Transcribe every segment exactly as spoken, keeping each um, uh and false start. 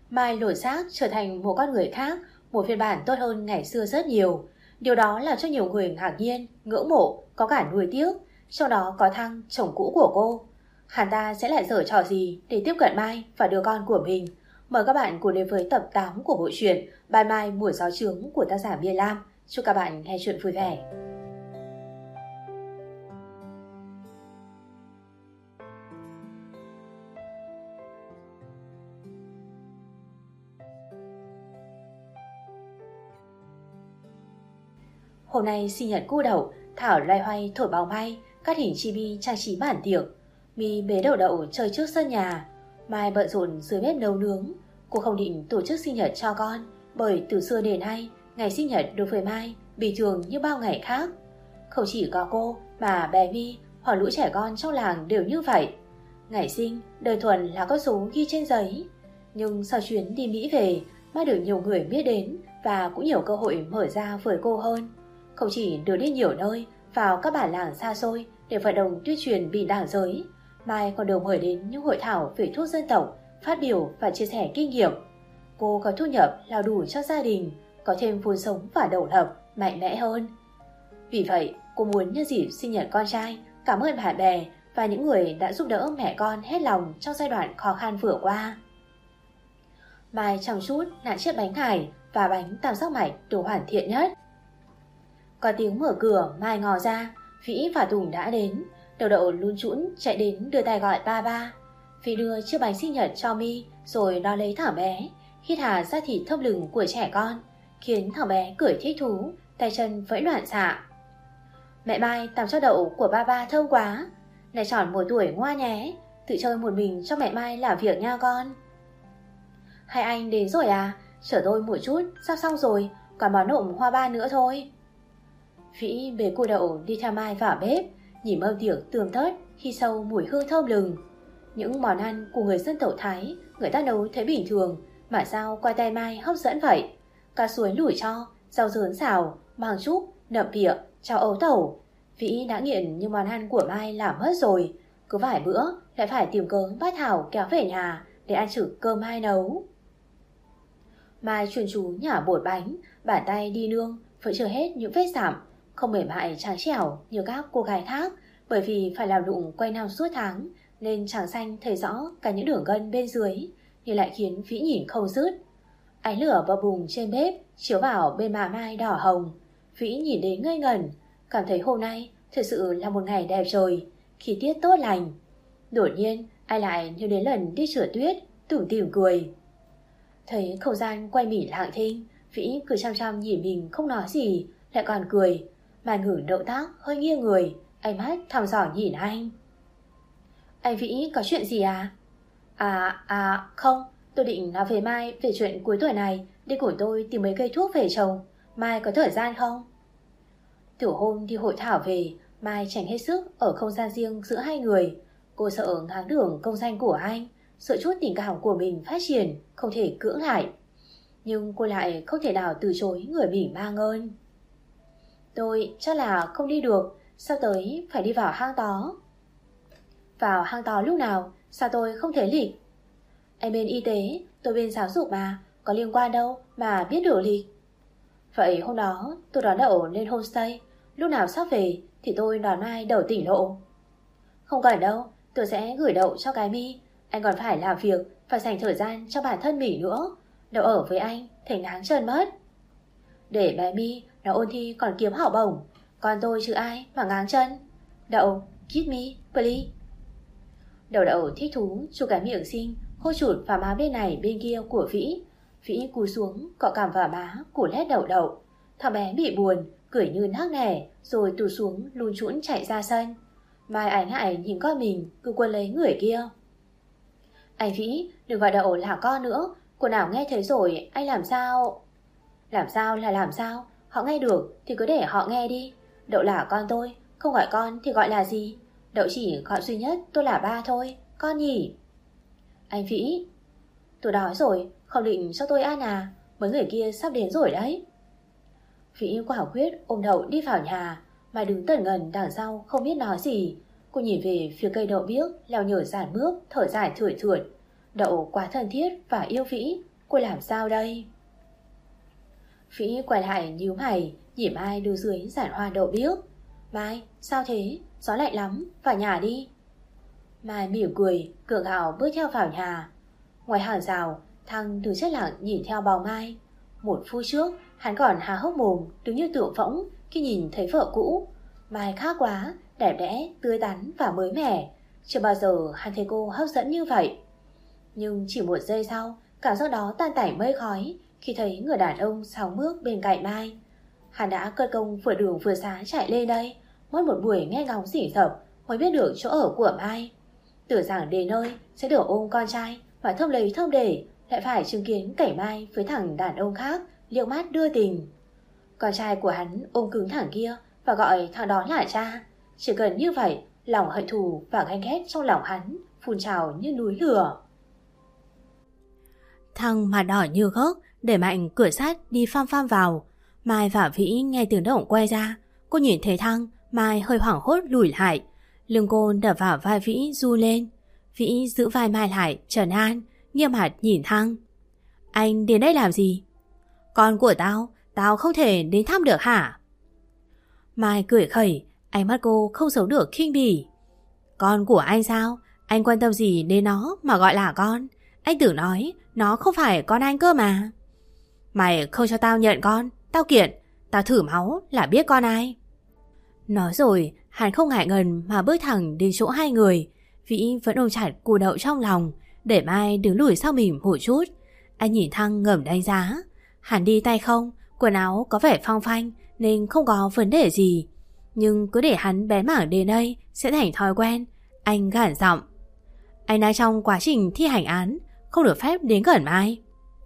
Mai lột xác trở thành một con người khác, một phiên bản tốt hơn ngày xưa rất nhiều. Điều đó làm cho nhiều người ngạc nhiên, ngưỡng mộ, có cả nuối tiếc. Trong đó có Thăng, chồng cũ của cô. Hắn ta sẽ lại giở trò gì để tiếp cận Mai và đứa con của mình? Mời các bạn cùng đến với tập tám của bộ truyện Ban Mai Mùa Gió Trướng của tác giả Miên Lam. Chúc các bạn nghe chuyện vui vẻ. Hôm nay sinh nhật cô Đậu, Thảo loay hoay thổi bóng bay, cắt hình chibi trang trí bản tiệc. My bế Đậu Đậu chơi trước sân nhà. Mai bận rộn dưới bếp nấu nướng. Cô không định tổ chức sinh nhật cho con, bởi từ xưa đến nay, ngày sinh nhật đối với Mai bình thường như bao ngày khác. Không chỉ có cô mà bé My hoặc lũ trẻ con trong làng đều như vậy. Ngày sinh đơn thuần là con số ghi trên giấy. Nhưng sau chuyến đi Mỹ về, Mai được nhiều người biết đến và cũng nhiều cơ hội mở ra với cô hơn. Không chỉ được đi nhiều nơi, vào các bản làng xa xôi để vận động tuyên truyền bình đẳng giới, Mai còn được mời đến những hội thảo về thuốc dân tộc, phát biểu và chia sẻ kinh nghiệm. Cô có thu nhập lao đủ cho gia đình, có thêm vốn sống và độc lập, mạnh mẽ hơn. Vì vậy, cô muốn nhân dịp sinh nhật con trai cảm ơn bạn bè và những người đã giúp đỡ mẹ con hết lòng trong giai đoạn khó khăn vừa qua. Mai chăm chút nặn chiếc bánh cải và bánh tam giác mạch được hoàn thiện nhất. Có tiếng mở cửa, Mai ngó ra, Vĩ và Tùng đã đến. Đậu Đậu lún trũn chạy đến đưa tay gọi ba ba. Vĩ đưa chiếc bánh sinh nhật cho My, rồi nó lấy thằng bé, hít hà da thịt thơm lừng của trẻ con, khiến thằng bé cười thích thú, tay chân vẫy loạn xạ. Mẹ Mai tắm cho Đậu của ba ba thơm quá. Này tròn một tuổi ngoa nhé, tự chơi một mình cho mẹ Mai làm việc nha con. Hai anh đến rồi à? Chở tôi một chút, sắp xong rồi, còn món nộm hoa ban nữa thôi. Vĩ bế cô Đậu đi theo Mai vào bếp, nhìn mâm tiệc tươm tất, khi sâu mùi hương thơm lừng. Những món ăn của người dân tộc Thái, người ta nấu thấy bình thường, mà sao qua tay Mai hấp dẫn vậy? Cá suối lủi cho, rau dớn xào, màng trúc, nậm pịa, cháo ấu tẩu. Vĩ đã nghiện những món ăn của Mai làm mất rồi. Cứ vài bữa lại phải tìm cớ bắt Thảo kéo về nhà để ăn trực cơm Mai nấu. Mai chuyên chú nhả bột bánh, bàn tay đi nương, vẫn chưa hết những vết sạm, không mềm mại trắng trẻo như các cô gái khác, bởi vì phải làm lụng quay năm suốt tháng nên chàng xanh thấy rõ cả những đường gân bên dưới, nhưng lại khiến Vĩ nhìn không dứt. Ánh lửa bập bùng trên bếp chiếu vào bên má Mai đỏ hồng. Vĩ nhìn đến ngây ngẩn, cảm thấy hôm nay thực sự là một ngày đẹp trời, khí tiết tốt lành. Đột nhiên ai lại nhớ đến lần đi trượt tuyết, tủm tỉm cười. Thấy không gian quay mỉ lặng thinh, Vĩ cười chăm chăm nhìn mình không nói gì, lại còn cười. Màn ngừng động tác hơi nghiêng người, ánh mắt thăm dò nhìn anh. Anh Vĩ có chuyện gì à? À, à, không, tôi định nói với Mai về chuyện cuối tuổi này, đi cùng tôi tìm mấy cây thuốc về trồng. Mai có thời gian không? Từ hôm đi hội thảo về, Mai tránh hết sức ở không gian riêng giữa hai người. Cô sợ ngáng đường công danh của anh, sợ chút tình cảm của mình phát triển, không thể cưỡng lại. Nhưng cô lại không thể nào từ chối người mình mang ơn. Tôi chắc là không đi được, sao tới phải đi vào hang tó. Vào hang tó lúc nào, sao tôi không thấy lịch? Em bên y tế, tôi bên giáo dục mà, có liên quan đâu mà biết được lịch. Vậy hôm đó tôi đón Đậu lên homestay, lúc nào sắp về thì tôi đón Mai đầu tỉnh lộ. Không cần đâu, tôi sẽ gửi Đậu cho cái My. Anh còn phải làm việc, phải dành thời gian cho bản thân mình nữa. Đậu ở với anh thành ngáng chân mất. Để bé My nó ôn thi còn kiếm học bổng, còn tôi chứ ai mà ngáng chân. Đậu, kiss me, please. Đậu Đậu thích thú chụp cái miệng xinh hôn chụt vào má bên này bên kia của Vĩ. Vĩ cúi xuống cọ cằm vào má của lét Đậu Đậu. Thằng bé bị buồn, cười như nắc nẻ, rồi tụt xuống lùn trũn chạy ra sân. Mai ái ngại nhìn con mình cứ quấn lấy người kia. Anh Vĩ, đừng gọi Đậu là con nữa, cô nào nghe thấy rồi anh làm sao? Làm sao là làm sao? Họ nghe được thì cứ để họ nghe đi. Đậu là con tôi, không gọi con thì gọi là gì? Đậu chỉ gọi duy nhất tôi là ba thôi, con nhỉ? Anh Vĩ, tôi đói rồi, không định cho tôi ăn à? Mấy người kia sắp đến rồi đấy. Vĩ quả quyết ôm Đậu đi vào nhà, mà đứng tẩn ngần đằng sau không biết nói gì. Cô nhìn về phía cây đậu biếc leo nhở dàn bước, thở dài thưởi thượt. Đậu quá thân thiết và yêu Vĩ, Cô làm sao đây? Vĩ quay lại nhíu mày, nhìn Mai đưa dưới giản hoa đậu biếc. Mai, sao thế? Gió lạnh lắm, vào nhà đi. Mai mỉm cười, gượng gạo bước theo vào nhà. Ngoài hàng rào, Thăng từ chết lặng nhìn theo bóng Mai. Một phút trước, hắn còn há hốc mồm, đứng như tượng phỗng khi nhìn thấy vợ cũ. Mai khác quá, đẹp đẽ, tươi tắn và mới mẻ. Chưa bao giờ hắn thấy cô hấp dẫn như vậy. Nhưng chỉ một giây sau, cảm giác đó tan tành mây khói khi thấy người đàn ông sáo bước bên cạnh Mai. Hắn đã cất công vừa đường vừa xá chạy lên đây, mất một buổi nghe ngóng rỉ rập mới biết được chỗ ở của Mai. Tưởng rằng đến nơi sẽ được ôm con trai và thơm lấy thơm để, lại phải chứng kiến cảnh Mai với thằng đàn ông khác liếc mắt đưa tình. Con trai của hắn ôm cứng thằng kia và gọi thằng đó là cha. Chỉ cần như vậy, lòng hận thù và ganh ghét trong lòng hắn phun trào như núi lửa. Thăng mặt đỏ như gốc, đẩy mạnh cửa sắt đi pham pham vào. Mai và Vĩ nghe tiếng động quay ra. Cô nhìn thấy Thăng, Mai hơi hoảng hốt lùi lại. Lưng cô đập vào vai Vĩ run lên. Vĩ giữ vai Mai lại, trấn an, nghiêm mặt nhìn Thăng. Anh đến đây làm gì? Con của tao, tao không thể đến thăm được hả? Mai cười khẩy, ánh mắt cô không giấu được khinh bỉ. Con của anh sao? Anh quan tâm gì đến nó mà gọi là con? Anh tưởng nói nó không phải con anh cơ mà. Mày không cho tao nhận con, tao kiện. Tao thử máu là biết con ai. Nói rồi, hắn không ngại ngần mà bước thẳng đến chỗ hai người. Vĩ vẫn ôm chặt củ đậu trong lòng, để Mai đứng lùi sau mình một chút. Anh nhìn Thăng ngầm đánh giá. Hắn đi tay không, quần áo có vẻ phong phanh nên không có vấn đề gì. Nhưng cứ để hắn bén mảng đến đây sẽ thành thói quen. Anh gằn giọng. Anh đang trong quá trình thi hành án, không được phép đến gần Mai.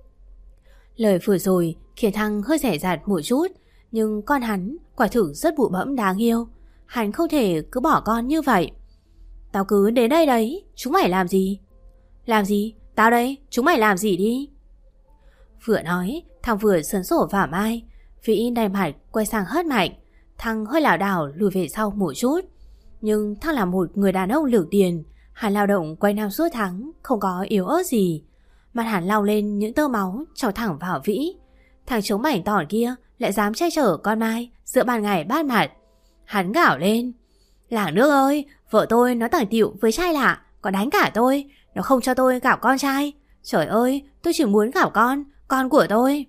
Lời vừa rồi khiến Thăng hơi rẻ rạt một chút, nhưng con hắn quả thực rất bụ bẫm đáng yêu. Hắn không thể cứ bỏ con như vậy. Tao cứ đến đây đấy, chúng mày làm gì? Làm gì? Tao đây, chúng mày làm gì đi? Vừa nói, Thăng vừa sấn sổ vào Mai. Vĩ đành mặt quay sang hất mạnh. Thăng hơi lảo đảo lùi về sau một chút. Nhưng Thăng là một người đàn ông lược điền. Hắn lao động quay năm suốt tháng, không có yếu ớt gì. Mặt hắn lao lên những tơ máu trào thẳng vào Vĩ. Thằng trống mảnh tỏn kia lại dám che chở con Mai giữa ban ngày ban mặt. Hắn gào lên. Làng nước ơi, vợ tôi nó tẳng tiệu với trai lạ, còn đánh cả tôi. Nó không cho tôi gặp con trai. Trời ơi, tôi chỉ muốn gặp con, con của tôi.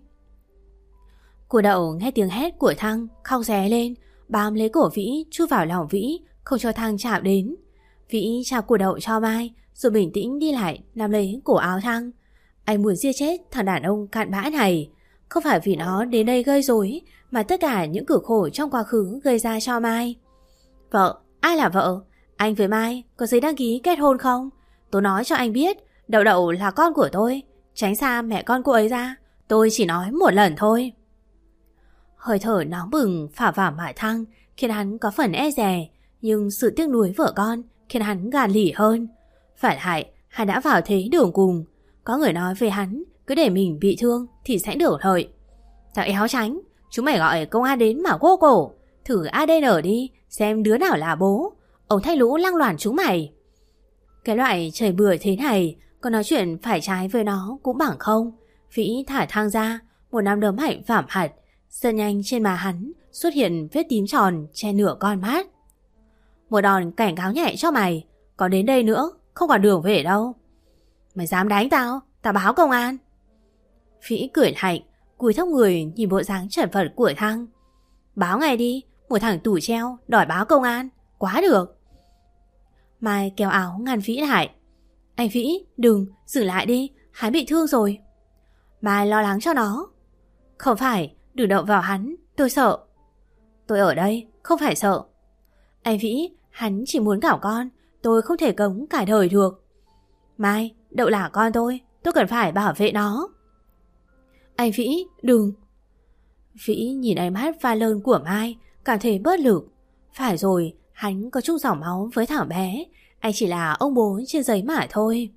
Củ đậu nghe tiếng hét của Thăng, khóc ré lên, bám lấy cổ Vĩ chui vào lòng Vĩ, không cho Thăng chạm đến. Vĩ trao củ đậu cho Mai, rồi bình tĩnh đi lại nắm lấy cổ áo Thăng. Anh muốn giết chết thằng đàn ông cặn bã này. Không phải vì nó đến đây gây rối, mà tất cả những cực khổ trong quá khứ gây ra cho Mai. Vợ? Ai là vợ? Anh với Mai có giấy đăng ký kết hôn không? Tôi nói cho anh biết, Đậu Đậu là con của tôi. Tránh xa mẹ con cô ấy ra. Tôi chỉ nói một lần thôi. Hơi thở nóng bừng phả vào mặt Thăng khiến hắn có phần e dè, nhưng sự tiếc nuối vợ con khiến hắn gàn lỉ hơn. Phải lại, hắn đã vào thế đường cùng. Có người nói về hắn, cứ để mình bị thương thì sẽ được lợi. Thằng éo tránh, chúng mày gọi công an đến mà cô cổ. Thử a đê en đi, xem đứa nào là bố. Ông thay lũ lăng loàn chúng mày. Cái loại trời bừa thế này, còn nói chuyện phải trái với nó cũng bằng không. Vĩ thả Thăng ra, một nắm đấm mạnh vảm hạt. Rất nhanh trên má hắn xuất hiện vết tím tròn che nửa con mắt. Một đòn cảnh cáo nhẹ cho mày. Còn đến đây nữa, không còn đường về đâu. Mày dám đánh tao, tao báo công an. Vĩ cười lạnh, cúi thấp người nhìn bộ dáng chật vật của Thăng. Báo ngay đi, một thằng tù treo đòi báo công an, quá được. Mai kéo áo ngăn Vĩ lại. Anh Vĩ, đừng, dừng lại đi, hắn bị thương rồi. Mai lo lắng cho nó. Không phải, đừng động vào hắn, tôi sợ. Tôi ở đây, không phải sợ. Anh Vĩ, hắn chỉ muốn搞con, tôi không thể cấm cả đời được. Mai, Đậu là con tôi, tôi cần phải bảo vệ nó. Anh Vĩ, đừng. Vĩ nhìn ánh mắt pha lơn của Mai, cảm thấy bớt lực. Phải rồi, hắn có chung dòng máu với thằng bé. Anh chỉ là ông bố trên giấy mà thôi.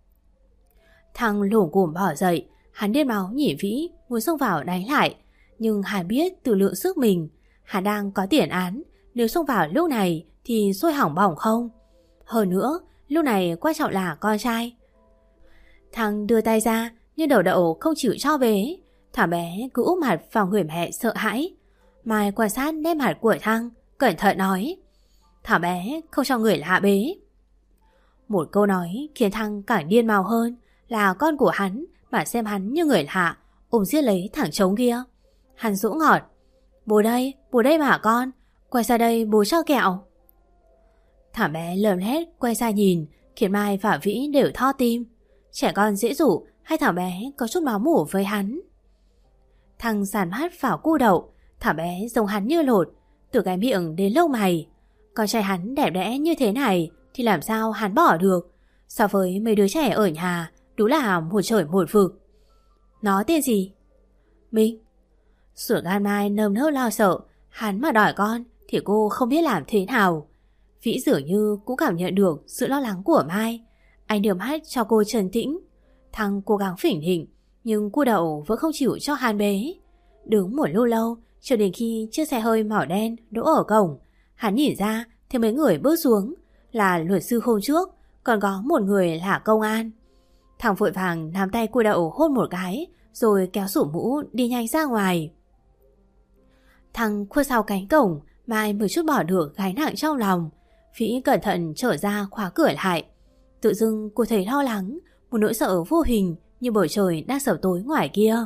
Thăng lủng củng bỏ dậy. Hắn điên máu nhìn Vĩ, muốn xông vào đánh lại. Nhưng hắn biết tự lượng sức mình. Hắn đang có tiền án, nếu xông vào lúc này thì sôi hỏng bỏng không. Hơn nữa, lúc này quan trọng là con trai. Thăng đưa tay ra, nhưng Đậu Đậu không chịu cho bế. Thảo bé cứ úp mặt vào người mẹ sợ hãi. Mai quan sát nét mặt của Thăng, cẩn thận nói: Thảo bé không cho người lạ bế. Một câu nói khiến Thăng càng điên màu hơn, là con của hắn mà xem hắn như người lạ, ôm giết lấy thằng trống kia. Hắn dỗ ngọt: Bố đây, bố đây mà con, quay ra đây bố cho kẹo. Thảo bé lờm lét quay ra nhìn, khiến Mai và Vĩ đều tho tim. Trẻ con dễ dụ hay Thảo bé có chút máu mủ với hắn? Thăng dàn mắt vào cu Đậu. Thảo bé giống hắn như lột, từ cái miệng đến lông mày. Con trai hắn đẹp đẽ như thế này thì làm sao hắn bỏ được? So với mấy đứa trẻ ở nhà, đúng là một trời một vực. Nó tên gì? Minh. Sủa gan Mai nơm nớp lo sợ. Hắn mà đòi con thì cô không biết làm thế nào. Vĩ dường như cũng cảm nhận được sự lo lắng của Mai. Anh đưa mắt cho cô trấn tĩnh. Thăng cố gắng phỉnh định, nhưng cu Đậu vẫn không chịu cho hắn bế. Đứng một lúc lâu, cho đến khi chiếc xe hơi màu đen đỗ ở cổng, hắn nhìn ra thấy mấy người bước xuống. Là luật sư hôm trước, còn có một người là công an. Thằng vội vàng nắm tay cu Đậu hôn một cái, rồi kéo sủ mũ đi nhanh ra ngoài. Thằng khuất sau cánh cổng, Mai mới chút bỏ được gánh nặng trong lòng. Vĩ cẩn thận trở ra khóa cửa lại. Tự dưng cô thấy lo lắng, một nỗi sợ vô hình như bầu trời đang sập tối ngoài kia.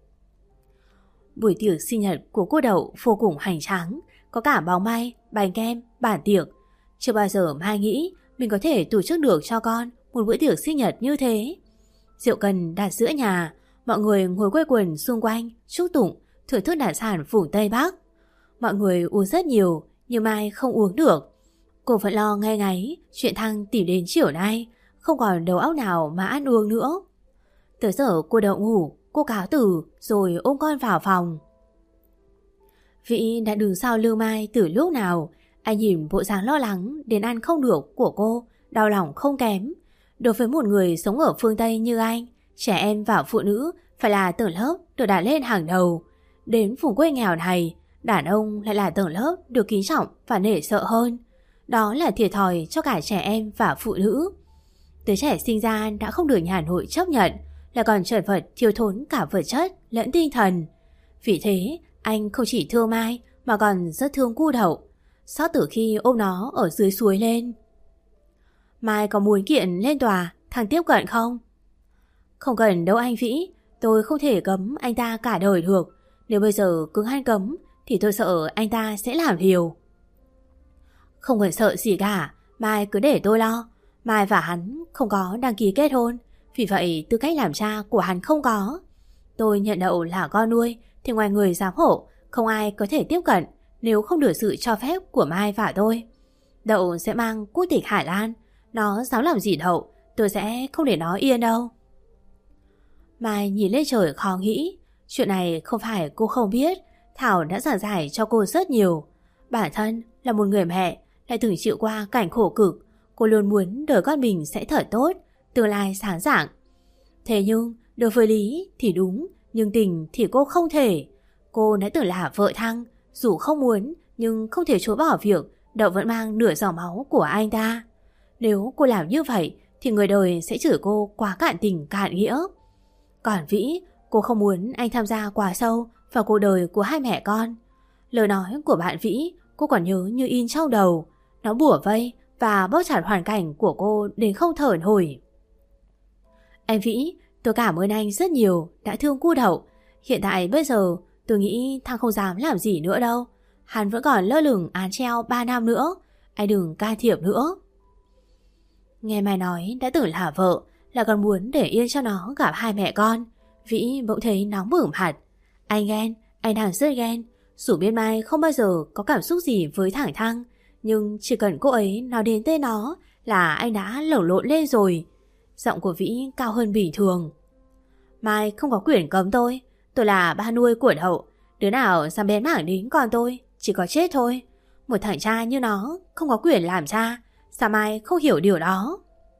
Buổi tiệc sinh nhật của cô Đậu vô cùng hoành tráng, có cả bóng bay, bánh kem, bàn tiệc. Chưa bao giờ Mai nghĩ mình có thể tổ chức được cho con một bữa tiệc sinh nhật như thế. Rượu cần đặt giữa nhà, mọi người ngồi quây quần xung quanh, chúc tụng, thưởng thức đặc sản vùng Tây Bắc. Mọi người uống rất nhiều, nhưng Mai không uống được. Cô vẫn lo nghe ngáy chuyện Thăng tìm đến chiều nay, không còn đầu óc nào mà ăn uống nữa. Tới giờ cô Đậu ngủ, cô cáo từ rồi ôm con vào phòng. Vĩ đã đứng sau lưng Mai từ lúc nào. Anh nhìn bộ dáng lo lắng đến ăn không được của cô, đau lòng không kém. Đối với một người sống ở phương Tây như anh, trẻ em và phụ nữ phải là tầng lớp được đặt lên hàng đầu. Đến vùng quê nghèo này, đàn ông lại là tầng lớp được kính trọng và nể sợ hơn. Đó là thiệt thòi cho cả trẻ em và phụ nữ. Đứa trẻ sinh ra đã không được nhà nội chấp nhận, lại còn chật vật thiếu thốn cả vật chất lẫn tinh thần. Vì thế, anh không chỉ thương Mai mà còn rất thương cu Đậu, xót từ khi ôm nó ở dưới suối lên. Mai có muốn kiện lên tòa thằng tiếp cận không? Không cần đâu anh Vĩ, tôi không thể cấm anh ta cả đời được. Nếu bây giờ cứ han cấm thì tôi sợ anh ta sẽ làm liều. Không cần sợ gì cả, Mai cứ để tôi lo. Mai và hắn không có đăng ký kết hôn, vì vậy tư cách làm cha của hắn không có. Tôi nhận Đậu là con nuôi thì ngoài người giám hộ không ai có thể tiếp cận nếu không được sự cho phép của Mai và tôi. Đậu sẽ mang quốc tịch Hải Lan. Nó dám làm gì Đậu, tôi sẽ không để nó yên đâu. Mai nhìn lên trời khó nghĩ. Chuyện này không phải cô không biết, Thảo đã giảng giải cho cô rất nhiều. Bản thân là một người mẹ, lại từng chịu qua cảnh khổ cực. Cô luôn muốn đời con mình sẽ thật tốt, tương lai sáng rạng. Thế nhưng đối với Lý thì đúng, nhưng tình thì cô không thể. Cô đã từng là vợ Thăng, dù không muốn nhưng không thể chối bỏ việc Đậu vẫn mang nửa giọt máu của anh ta. Nếu cô làm như vậy thì người đời sẽ chửi cô quá cạn tình cạn nghĩa. Còn Vĩ, cô không muốn anh tham gia quá sâu vào cuộc đời của hai mẹ con. Lời nói của bạn Vĩ cô còn nhớ như in trong đầu. Nó bủa vây và bóp chặt hoàn cảnh của cô đến không thở nổi. Anh Vĩ, tôi cảm ơn anh rất nhiều đã thương cu Đậu. Hiện tại bây giờ tôi nghĩ Thăng không dám làm gì nữa đâu. Hắn vẫn còn lơ lửng án treo ba năm nữa. Anh đừng can thiệp nữa. Nghe Mai nói đã tưởng là vợ, là còn muốn để yên cho nó gặp hai mẹ con. Vĩ bỗng thấy nóng bừng mặt. Anh ghen, anh đang rất ghen. Dù biết Mai không bao giờ có cảm xúc gì với thằng Thăng, nhưng chỉ cần cô ấy nói đến tên nó là anh đã lẩu lộn lên rồi. Giọng của Vĩ cao hơn bình thường. Mai không có quyền cấm tôi. Tôi là ba nuôi của Đậu. Đứa nào dám bén mảng đến con tôi chỉ có chết thôi. Một thằng cha như nó không có quyền làm cha. Sao Mai không hiểu điều đó?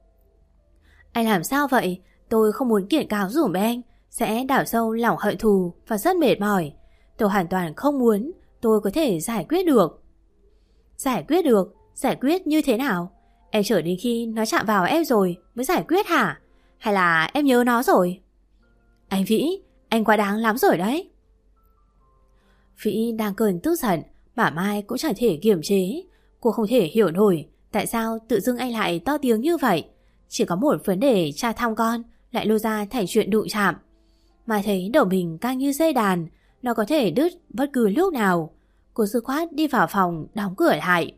Anh làm sao vậy? Tôi không muốn kiện cáo dùm anh sẽ đào sâu lòng hận thù và rất mệt mỏi. Tôi hoàn toàn không muốn. Tôi có thể giải quyết được. Giải quyết được? Giải quyết như thế nào? Em chờ đến khi nó chạm vào em rồi mới giải quyết hả? Hay là em nhớ nó rồi? Anh Vĩ, anh quá đáng lắm rồi đấy. Vĩ đang cơn tức giận mà Mai cũng chẳng thể kiềm chế. Cô không thể hiểu nổi tại sao tự dưng anh lại to tiếng như vậy. Chỉ có một vấn đề cha thăm con lại lôi ra thành chuyện đụng chạm. Mai thấy đầu mình căng như dây đàn, nó có thể đứt bất cứ lúc nào. Cô dứt khoát đi vào phòng đóng cửa lại.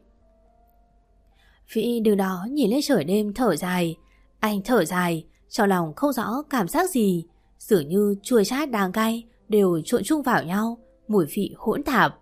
Vĩ đứng đó nhìn lên trời đêm thở dài. Anh thở dài, trong lòng không rõ cảm giác gì, dường như chua chát đắng cay đều trộn chung vào nhau, mùi vị hỗn tạp.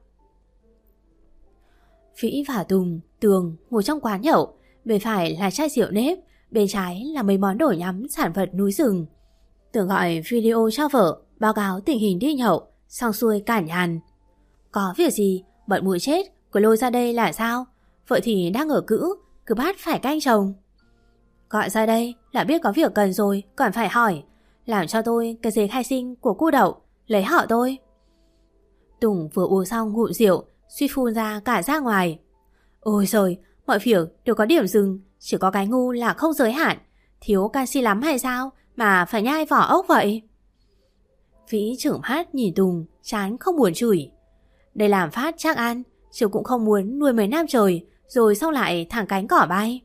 Vĩ và Tùng, Tường ngồi trong quán nhậu, bên phải là chai rượu nếp, bên trái là mấy món đồ nhắm sản vật núi rừng. Tường gọi video cho vợ, báo cáo tình hình đi nhậu, xong xuôi cản nhàn. Có việc gì, bận mũi chết, cứ lôi ra đây là sao? Vợ thì đang ở cữ, cứ bắt phải canh chồng. Gọi ra đây là biết có việc cần rồi, còn phải hỏi. Làm cho tôi cái giấy khai sinh của cô Đậu, lấy họ tôi. Tùng vừa uống xong ngụm rượu, suýt phun ra cả ra ngoài. Ôi giời, mọi việc đều có điểm dừng, chỉ có cái ngu là không giới hạn. Thiếu canxi lắm hay sao mà phải nhai vỏ ốc vậy? Vĩ trợn mắt nhìn Tùng, chán không buồn chửi. Đây làm phát chắc ăn, chứ cũng không muốn nuôi mấy năm trời rồi xong lại thẳng cánh cỏ bay.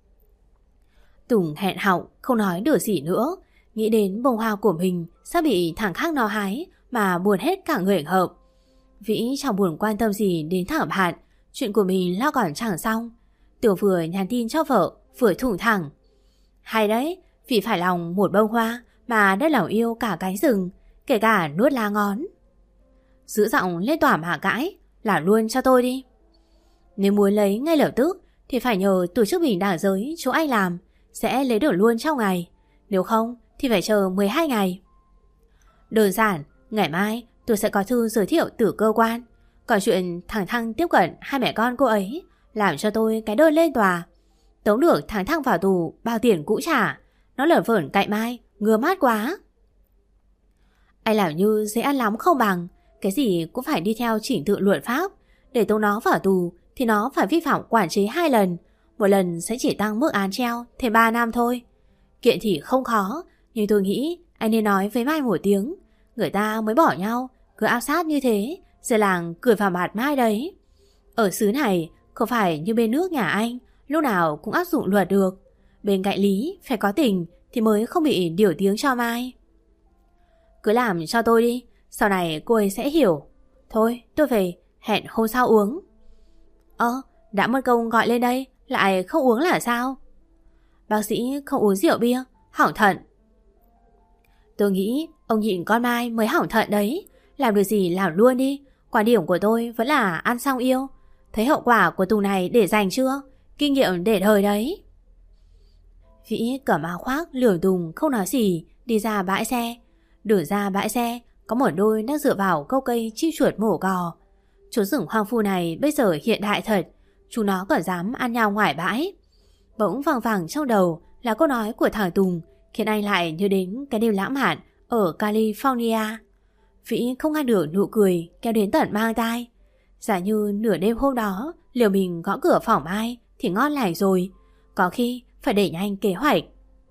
Tùng hẹn họng không nói được gì nữa, nghĩ đến bông hoa của mình sắp bị thằng khác nó hái mà buồn hết cả người hợp. Vĩ chẳng buồn quan tâm gì đến thảo hạn, chuyện của mình lo còn chẳng xong. Tường vừa nhắn tin cho vợ, vừa thủng thẳng. Hay đấy, vì phải lòng một bông hoa mà đã lòng yêu cả cánh rừng, kể cả nuốt lá ngón. Giữ giọng lên tỏa mà cãi, làm luôn cho tôi đi. Nếu muốn lấy ngay lập tức thì phải nhờ tổ chức bình đẳng giới chỗ anh làm, sẽ lấy được luôn trong ngày. Nếu không thì phải chờ mười hai ngày. Đơn giản, ngày mai tôi sẽ có thư giới thiệu từ cơ quan. Còn chuyện thằng Thăng tiếp cận hai mẹ con cô ấy, làm cho tôi cái đơn lên tòa. Tống được thằng Thăng vào tù, bao tiền cũ trả. Nó lởn vởn cạnh Mai, ngứa mát quá. Anh làm như dễ ăn lắm không bằng. Cái gì cũng phải đi theo chỉnh tự luật pháp. Để tống nó vào tù thì nó phải vi phạm quản chế hai lần. Một lần sẽ chỉ tăng mức án treo thêm ba năm thôi. Kiện thì không khó, nhưng tôi nghĩ anh nên nói với Mai một tiếng. Người ta mới bỏ nhau, cứ áp sát như thế, giờ làng cười vào mặt Mai đấy. Ở xứ này không phải như bên nước nhà anh, lúc nào cũng áp dụng luật được. Bên cạnh lý phải có tình thì mới không bị điều tiếng cho Mai. Cứ làm cho tôi đi, sau này cô ấy sẽ hiểu. Thôi tôi về, hẹn hôm sau uống. Ơ, đã mất công gọi lên đây, lại không uống là sao? Bác sĩ không uống rượu bia, hỏng thận. Tôi nghĩ ông nhịn con Mai mới hỏng thận đấy. Làm được gì làm luôn đi. Quan điểm của tôi vẫn là ăn xong yêu. Thấy hậu quả của tù này để dành chưa? Kinh nghiệm để đời đấy. Vĩ cởi áo khoác lườm Tùng không nói gì, đi ra bãi xe. Đổ ra bãi xe có một đôi đang dựa vào câu cây chim chuột mổ cò. Chỗ rừng hoang vu này bây giờ hiện đại thật, chúng nó còn dám ăn nhau ngoài bãi. Bỗng vang vẳng trong đầu là câu nói của thằng Tùng, khiến anh lại nhớ đến cái đêm lãng mạn ở California. Vĩ không ngăn được nụ cười kéo đến tận mang tai. Giả như nửa đêm hôm đó liều mình gõ cửa phòng Mai thì ngon lành rồi, có khi phải đẩy nhanh kế hoạch.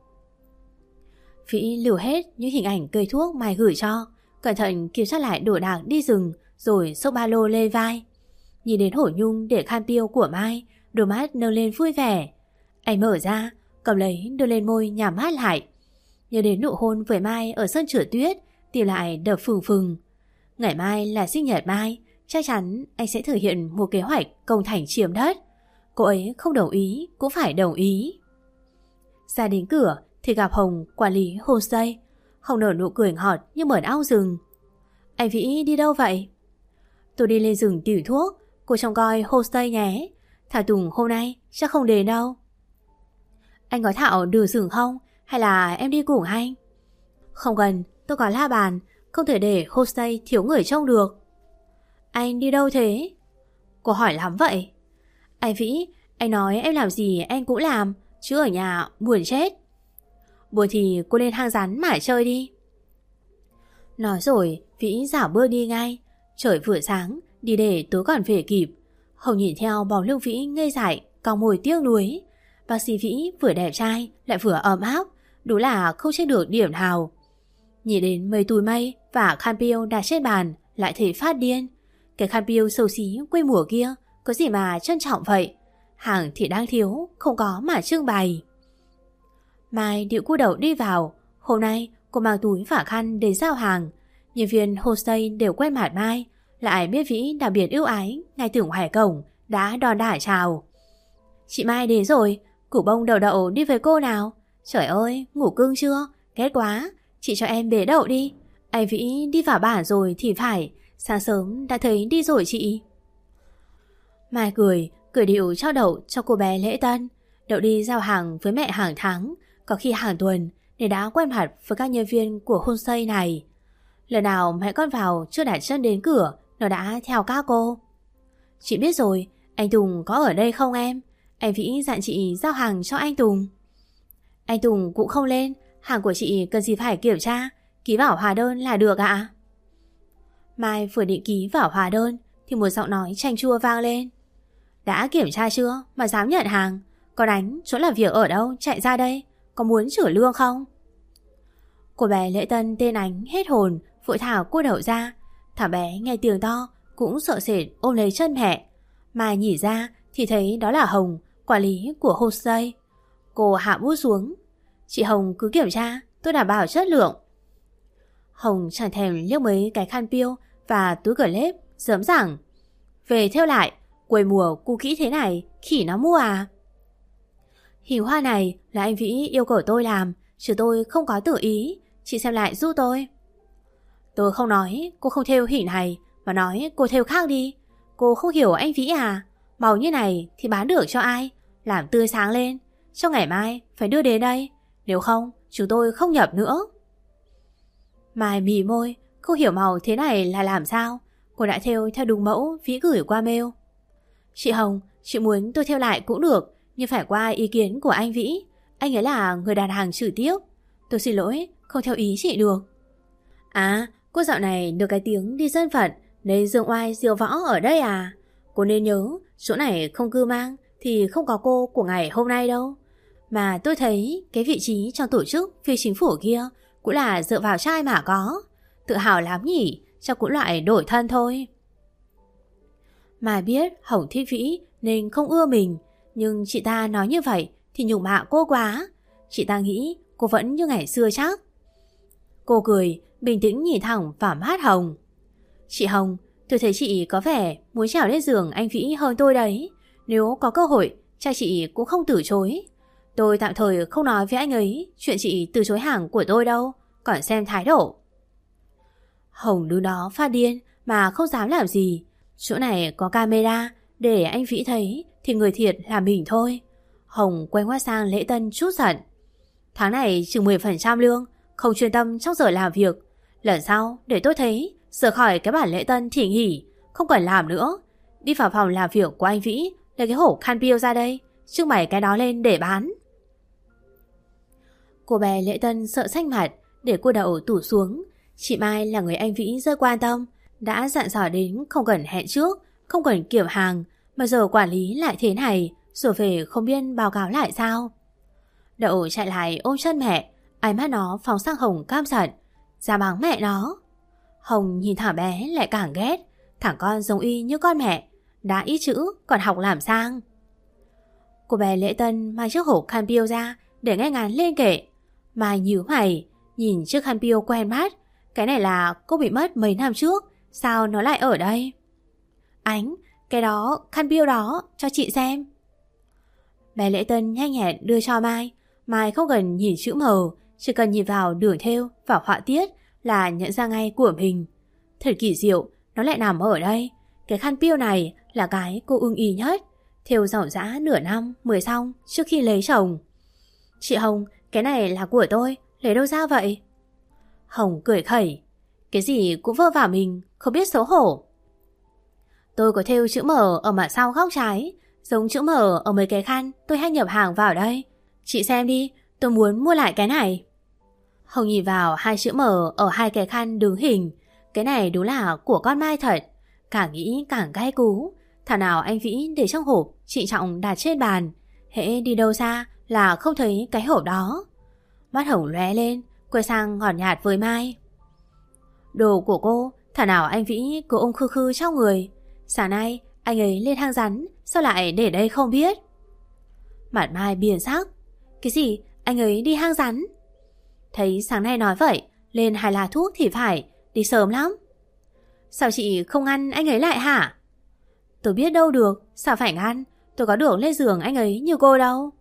Vĩ lưu hết những hình ảnh cây thuốc Mai gửi cho, cẩn thận kiểm soát lại đồ đạc đi rừng, rồi xốc ba lô lên vai. Nhìn đến hổ nhung để khăn piêu của Mai, đôi mắt nâng lên vui vẻ. Anh mở ra, cầm lấy đưa lên môi nhắm mắt lại. Nhớ đến nụ hôn với Mai ở sân trượt tuyết, tìm lại đập phừng phừng. Ngày mai là sinh nhật Mai, chắc chắn anh sẽ thực hiện một kế hoạch công thành chiếm đất. Cô ấy không đồng ý cũng phải đồng ý. Ra đến cửa thì gặp Hồng, quản lý homestay. Hồng nở nụ cười ngọt như mởn ong rừng. Anh Vĩ đi đâu vậy? Tôi đi lên rừng tìm thuốc, cô trông coi homestay nhé. Thảo Tùng hôm nay chắc không đến đâu. Anh có thạo đưa rừng không? Hay là em đi cùng anh? Không cần, tôi có la bàn, không thể để homestay thiếu người trông được. Anh đi đâu thế? Cô hỏi lắm vậy. Anh Vĩ, anh nói em làm gì em cũng làm, chứ ở nhà buồn chết. Buồn thì cô lên hang rắn mà chơi đi. Nói rồi Vĩ giả bước đi ngay. Trời vừa sáng, đi để tối còn về kịp. Hồng nhìn theo bóng lưng Vĩ ngây dại, cong môi tiếc nuối. Bác sĩ Vĩ vừa đẹp trai lại vừa ấm áp, đúng là không chết được điểm nào. Nhìn đến mấy túi mây và khăn piêu đặt trên bàn, lại thấy phát điên. Cái khăn piêu xấu xí quê mùa kia có gì mà trân trọng vậy? Hàng thì đang thiếu, không có mà trưng bày. Mai điệu cu đầu đi vào. Hôm nay cô mang túi và khăn để giao hàng. Nhân viên homestay đều quen mặt Mai, lại biết Vĩ đặc biệt ưu ái. Ngay từ ngoài cổng đã đòn đả chào. Chị Mai đến rồi, củ bông đậu đậu đi với cô nào. Trời ơi, ngủ cưng chưa? Ghét quá, chị cho em bế đậu đi. Anh Vĩ đi vào bản rồi thì phải, sáng sớm đã thấy đi rồi chị. Mai cười, cười điệu cho đậu cho cô bé lễ tân. Đậu đi giao hàng với mẹ hàng tháng, có khi hàng tuần, nên đã quen mặt với các nhân viên của homestay này. Lần nào mẹ con vào chưa đặt chân đến cửa, nó đã theo các cô. Chị biết rồi, anh Tùng có ở đây không em? Anh Vĩ dặn chị giao hàng cho anh Tùng. Anh Tùng cũng không lên, hàng của chị cần gì phải kiểm tra, ký vào hóa đơn là được ạ. Mai vừa định ký vào hóa đơn thì một giọng nói chanh chua vang lên. Đã kiểm tra chưa mà dám nhận hàng? Có đánh chỗ làm việc ở đâu chạy ra đây? Có muốn chửi lương không? Cô bé lễ tân tên Ánh hết hồn, vội thả cô đậu ra. Thằng bé nghe tiếng to cũng sợ sệt ôm lấy chân mẹ. Mai nhìn ra thì thấy đó là Hồng, quản lý của homestay. Cô hạ bút xuống. Chị Hồng cứ kiểm tra, tôi đảm bảo chất lượng. Hồng chẳng thèm liếc mấy cái khăn piêu và túi cờ lếp, sớm rằng về theo lại, quầy mùa cu kỹ thế này, khỉ nó mua à? Hình hoa này là anh Vĩ yêu cầu tôi làm, chứ tôi không có tự ý, chị xem lại giúp tôi. Tôi không nói cô không thêu hình này, mà nói cô thêu khác đi. Cô không hiểu anh Vĩ à? Màu như này thì bán được cho ai? Làm tươi sáng lên, trong ngày mai phải đưa đến đây, nếu không chúng tôi không nhập nữa. Mai mỉ môi, không hiểu màu thế này là làm sao. Cô đã thêu theo đúng mẫu Vĩ gửi qua mail. Chị Hồng, chị muốn tôi thêu lại cũng được, nhưng phải qua ý kiến của anh Vĩ. Anh ấy là người đặt hàng trực tiếp. Tôi xin lỗi, không theo ý chị được. À, cô dạo này được cái tiếng đi dân phận nên dương oai diều võ ở đây à? Cô nên nhớ, chỗ này không cư mang thì không có cô của ngày hôm nay đâu. Mà tôi thấy cái vị trí trong tổ chức phi chính phủ kia cũng là dựa vào trai mà có. Tự hào lắm nhỉ, chắc cũng loại đổi thân thôi. Mà biết Hồng thích Vĩ nên không ưa mình, nhưng chị ta nói như vậy thì nhục mạ cô quá. Chị ta nghĩ cô vẫn như ngày xưa chắc. Cô cười, bình tĩnh nhìn thẳng vào mắt Hồng. Chị Hồng, tôi thấy chị có vẻ muốn trèo lên giường anh Vĩ hơn tôi đấy. Nếu có cơ hội, chắc chị cũng không từ chối. Tôi tạm thời không nói với anh ấy chuyện chị từ chối hàng của tôi đâu, còn xem thái độ. Hồng đứng đó phát điên mà không dám làm gì. Chỗ này có camera, để anh Vĩ thấy thì người thiệt là mình thôi. Hồng quay qua sang lễ tân chút giận. Tháng này chừng mười phần trăm lương, không chuyên tâm trong giờ làm việc. Lần sau để tôi thấy rời khỏi cái bản lễ tân thì nghỉ, không cần làm nữa. Đi vào phòng làm việc của anh Vĩ, lấy cái hổ khăn piêu ra đây, trưng bày cái đó lên để bán. Cô bé lễ tân sợ xanh mặt, để cô đậu tủ xuống. Chị Mai là người anh Vĩ rất quan tâm, đã dặn dò đến không cần hẹn trước, không cần kiểm hàng, mà giờ quản lý lại thế này, rồi về không biết báo cáo lại sao. Đậu chạy lại ôm chân mẹ, ánh mắt nó phóng sang Hồng cam giận, ra mắng mẹ nó. Hồng nhìn thằng bé lại càng ghét, thằng con giống y như con mẹ, đã ít chữ còn học làm sang. Cô bé lễ tân mang chiếc hộp khăn piêu ra để nghe ngán lên kệ. Mai nhíu mày, nhìn chiếc khăn piêu quen mắt. Cái này là cô bị mất mấy năm trước, sao nó lại ở đây? Ánh, cái đó, khăn piêu đó, cho chị xem. Bé lễ tân nhanh nhẹn đưa cho Mai. Mai không cần nhìn chữ mờ, chỉ cần nhìn vào đường thêu và họa tiết là nhận ra ngay của mình. Thật kỳ diệu, nó lại nằm ở đây. Cái khăn piêu này là cái cô ưng ý nhất, thêu ròng rã nửa năm mới xong trước khi lấy chồng. Chị Hồng, cái này là của tôi, lấy đâu ra vậy? Hồng cười khẩy. Cái gì cũng vơ vào mình, không biết xấu hổ. Tôi có thêu chữ M ở mặt sau góc trái, giống chữ M ở mấy cái khăn tôi hay nhập hàng vào đây. Chị xem đi, tôi muốn mua lại cái này. Hồng nhìn vào hai chữ M ở hai cái khăn đứng hình. Cái này đúng là của con Mai thật. Càng nghĩ càng gai cú. Thảo nào anh Vĩ để trong hộp trịnh trọng đặt trên bàn, hễ đi đâu xa là không thấy cái hộp đó. Mắt Hồng lóe lên, quay sang ngọt nhạt với Mai. Đồ của cô, thảo nào anh Vĩ cứ ôm khư khư trong người. Sáng nay anh ấy lên hang rắn, sao lại để đây không biết? Mặt Mai biến sắc. Cái gì? Anh ấy đi hang rắn? Thấy sáng nay nói vậy, lên hai lá thuốc thì phải, đi sớm lắm. Sao chị không ngăn anh ấy lại hả? Tôi biết đâu được, sao phải ngăn? Tôi có được lên giường anh ấy như cô đâu.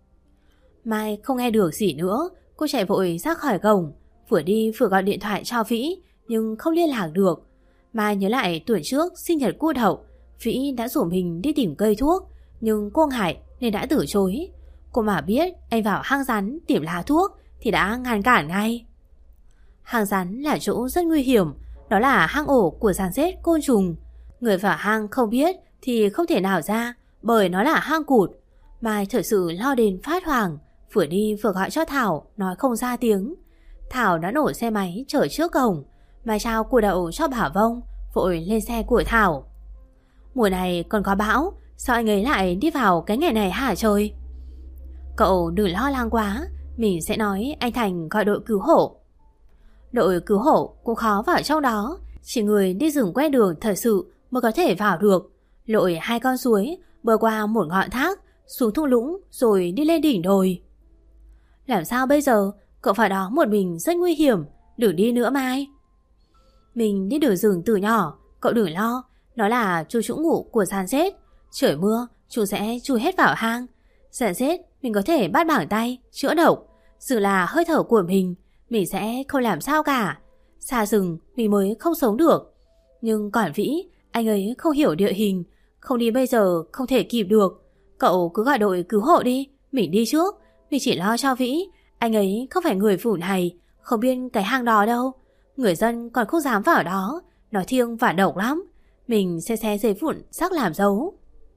Mai không nghe được gì nữa, cô chạy vội ra khỏi cổng, vừa đi vừa gọi điện thoại cho Vĩ, nhưng không liên lạc được. Mai nhớ lại tuần trước sinh nhật cô Đậu, Vĩ đã rủ mình đi tìm cây thuốc, nhưng cô ngại nên đã từ chối. Cô mà biết anh vào hang rắn tìm lá thuốc thì đã ngăn cản ngay. Hang rắn là chỗ rất nguy hiểm, đó là hang ổ của giàn rết côn trùng. Người vào hang không biết thì không thể nào ra, bởi nó là hang cụt. Mai thật sự lo đến phát hoảng, vừa đi vừa gọi cho Thảo, nói không ra tiếng. Thảo đã nổ xe máy chở trước cổng. Mai trao củ đậu cho Bảo Vông, vội lên xe của Thảo. Mùa này còn có bão, sao anh ấy lại đi vào cái ngày này hả trời? Cậu đừng lo lắng quá, mình sẽ nói anh Thành gọi đội cứu hộ. Đội cứu hộ cũng khó vào trong đó, chỉ người đi rừng quen đường thật sự mới có thể vào được. Lội hai con suối, bơi qua một ngọn thác, xuống thung lũng rồi đi lên đỉnh đồi. Làm sao bây giờ? Cậu vào đó một mình rất nguy hiểm, đừng đi nữa Mai. Mình đi đường rừng từ nhỏ, cậu đừng lo, nó là chỗ trú ngụ của giàn rết. Trời mưa, chúng sẽ chui hết vào hang. Giàn rết mình có thể bắt bằng tay, chữa độc. Dù là hơi thở của mình, mình sẽ không làm sao cả. Xa rừng mình mới không sống được. Nhưng còn Vĩ, anh ấy không hiểu địa hình, không đi bây giờ không thể kịp được. Cậu cứ gọi đội cứu hộ đi, mình đi trước. Mình chỉ lo cho Vĩ, anh ấy không phải người phủ này, không biết cái hang đó đâu. Người dân còn không dám vào đó, nó thiêng và độc lắm. Mình sẽ xé giấy vụn sắc làm dấu.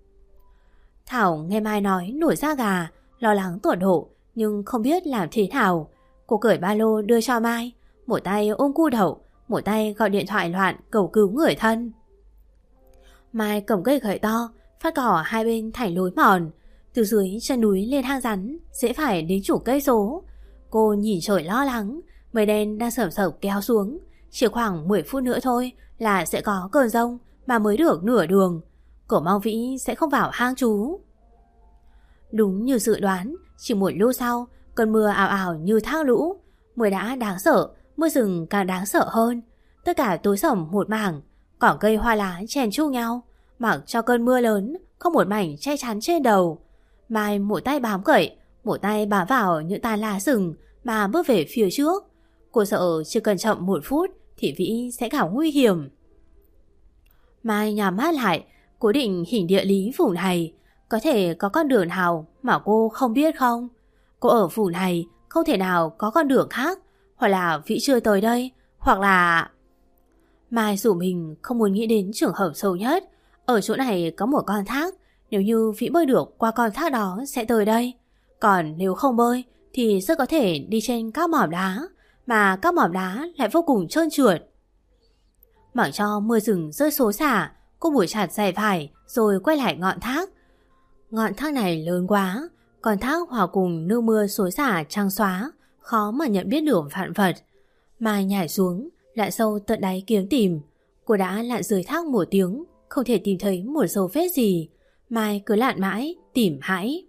Thảo nghe Mai nói nổi da gà, lo lắng tột độ, nhưng không biết làm thế nào. Cô cởi ba lô đưa cho Mai, một tay ôm cu Đậu, một tay gọi điện thoại loạn cầu cứu người thân. Mai cầm cây gậy to, phát cỏ hai bên thành lối mòn. Từ dưới chân núi lên hang rắn, dễ phải đến chủ cây số. Cô nhìn trời lo lắng, mây đen đang sởm sởm kéo xuống. Chỉ khoảng mười phút nữa thôi là sẽ có cơn giông, mà mới được nửa đường. Cổ mong Vĩ sẽ không vào hang trú. Đúng như dự đoán, chỉ một lúc sau, cơn mưa ào ào như thác lũ. Mưa đã đáng sợ, mưa rừng càng đáng sợ hơn. Tất cả tối sầm một mảng, cỏ cây hoa lá chèn chúc nhau, mặc cho cơn mưa lớn, không một mảnh che chắn trên đầu. Mai một tay bám gậy, một tay bám vào những tán lá rừng mà bước về phía trước. Cô sợ chỉ cần chậm một phút thì Vĩ sẽ gặp nguy hiểm. Mai nhắm mắt lại, cố định hình địa lý vùng này. Có thể có con đường nào mà cô không biết không? Cô ở vùng này không thể nào có con đường khác. Hoặc là Vĩ chưa tới đây, hoặc là... Mai dù mình không muốn nghĩ đến trường hợp xấu nhất. Ở chỗ này có một con thác, nếu như Vĩ bơi được qua con thác đó sẽ tới đây. Còn nếu không bơi thì rất có thể đi trên các mỏm đá, mà các mỏm đá lại vô cùng trơn trượt. Mặc cho mưa rừng rơi xối xả, cô buổi chặt giày vải rồi quay lại ngọn thác. Ngọn thác này lớn quá, con thác hòa cùng nước mưa xối xả trắng xóa, khó mà nhận biết được vạn vật. Mai nhảy xuống, lặn sâu tận đáy kiếm tìm. Cô đã lặn dưới thác một tiếng, không thể tìm thấy một dấu vết gì. Mai cứ lặn mãi, tìm hãi.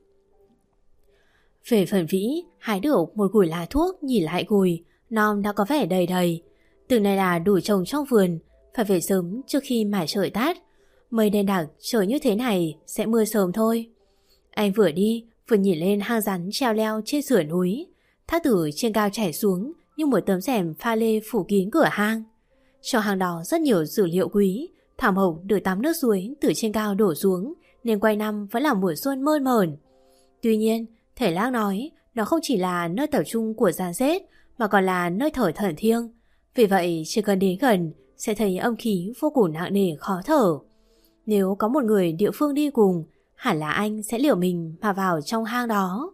Về phần Vĩ, hái được một gùi lá thuốc nhìn lại gùi, non đã có vẻ đầy đầy. Từ này là đủ trồng trong vườn, phải về sớm trước khi mải trời tát. Mây đen đặc trời như thế này sẽ mưa sớm thôi. Anh vừa đi vừa nhìn lên hang rắn treo leo trên sườn núi. Thác từ trên cao chảy xuống như một tấm rèm pha lê phủ kín cửa hang. Trong hang đó rất nhiều dữ liệu quý. Thảm hồng được tắm nước suối từ trên cao đổ xuống, nên quanh năm vẫn là mùa xuân mơn mởn. Tuy nhiên, thầy Lang nói nó không chỉ là nơi tập trung của giàn rết, mà còn là nơi thở thần thiêng. Vì vậy chỉ cần đến gần sẽ thấy âm khí vô cùng nặng nề khó thở. Nếu có một người địa phương đi cùng, hẳn là anh sẽ liều mình mà vào trong hang đó.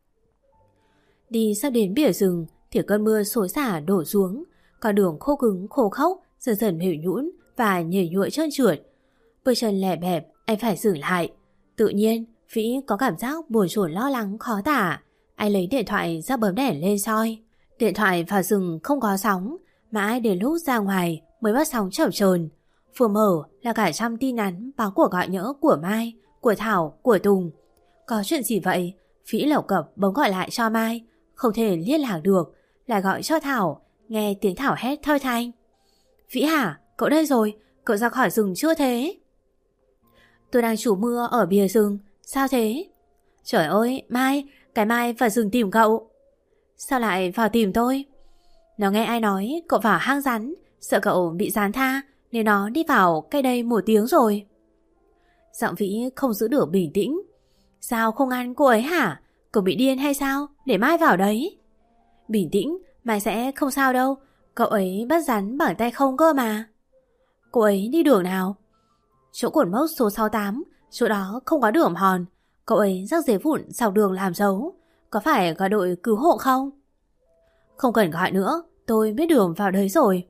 Đi sắp đến bìa rừng thì cơn mưa xối xả đổ xuống, con đường khô cứng khô khốc dần dần mềm nhũn và nhảy nhụa trơn trượt. Bước chân lẻ bẹp, anh phải dừng lại. Tự nhiên Vĩ có cảm giác buồn chồn lo lắng khó tả. Anh lấy điện thoại ra bấm đèn lên soi. Điện thoại vào rừng không có sóng, mãi đến lúc ra ngoài mới bắt sóng chập chờn. Vừa mở là cả trăm tin nhắn báo cuộc gọi nhỡ của Mai, của Thảo, của Tùng. Có chuyện gì vậy? Phỉ lẩu cập bấm gọi lại cho Mai, không thể liên lạc được, lại gọi cho Thảo, nghe tiếng Thảo hét thơi thanh. Vĩ hả? Cậu đây rồi, cậu ra khỏi rừng chưa thế? Tôi đang trú mưa ở bìa rừng, sao thế? Trời ơi, Mai, cái Mai vào rừng tìm cậu. Sao lại vào tìm tôi? Nó nghe ai nói cậu vào hang rắn, sợ cậu bị rắn tha nên nó đi vào cây đây một tiếng rồi. Giọng Vĩ không giữ được bình tĩnh. Sao không ăn cô ấy hả? Cậu bị điên hay sao để Mai vào đấy? Bình tĩnh, Mai sẽ không sao đâu. Cậu ấy bắt rắn bằng tay không cơ mà. Cô ấy đi đường nào? Chỗ cột mốc số sáu mươi tám, chỗ đó không có đường hòn. Cậu ấy rắc giấy vụn dọc đường làm dấu. Có phải gọi đội cứu hộ không? Không cần gọi nữa, tôi biết đường vào đấy rồi.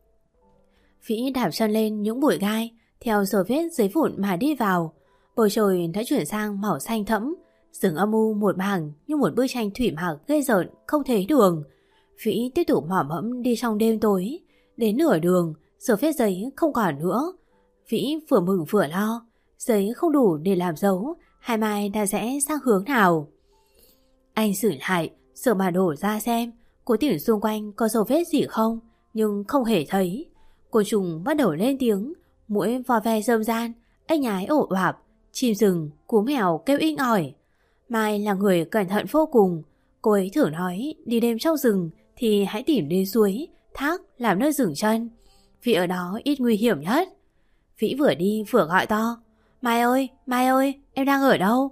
Vĩ đạp chân lên những bụi gai, theo dấu vết giấy vụn mà đi vào. Bầu trời đã chuyển sang màu xanh thẫm, rừng âm u một mảng như một bức tranh thủy mặc ghê rợn, không thấy đường. Vĩ tiếp tục mỏ mẫm đi trong đêm tối. Đến nửa đường, dấu vết giấy không còn nữa. Vĩ vừa mừng vừa lo, giấy không đủ để làm dấu, hai Mai đã rẽ sang hướng nào. Anh xử lại, sửa bản đồ ra xem, cố tìm xung quanh có dấu vết gì không, nhưng không hề thấy. Côn trùng bắt đầu lên tiếng, muỗi vò ve rơm ran, ếch nhái ổ oạp, chim rừng, cú mèo kêu inh ỏi. Mai là người cẩn thận vô cùng, cô ấy thử nói đi đêm trong rừng thì hãy tìm đến suối, thác làm nơi dừng chân, vì ở đó ít nguy hiểm nhất. Vĩ vừa đi vừa gọi to, Mai ơi, Mai ơi, em đang ở đâu?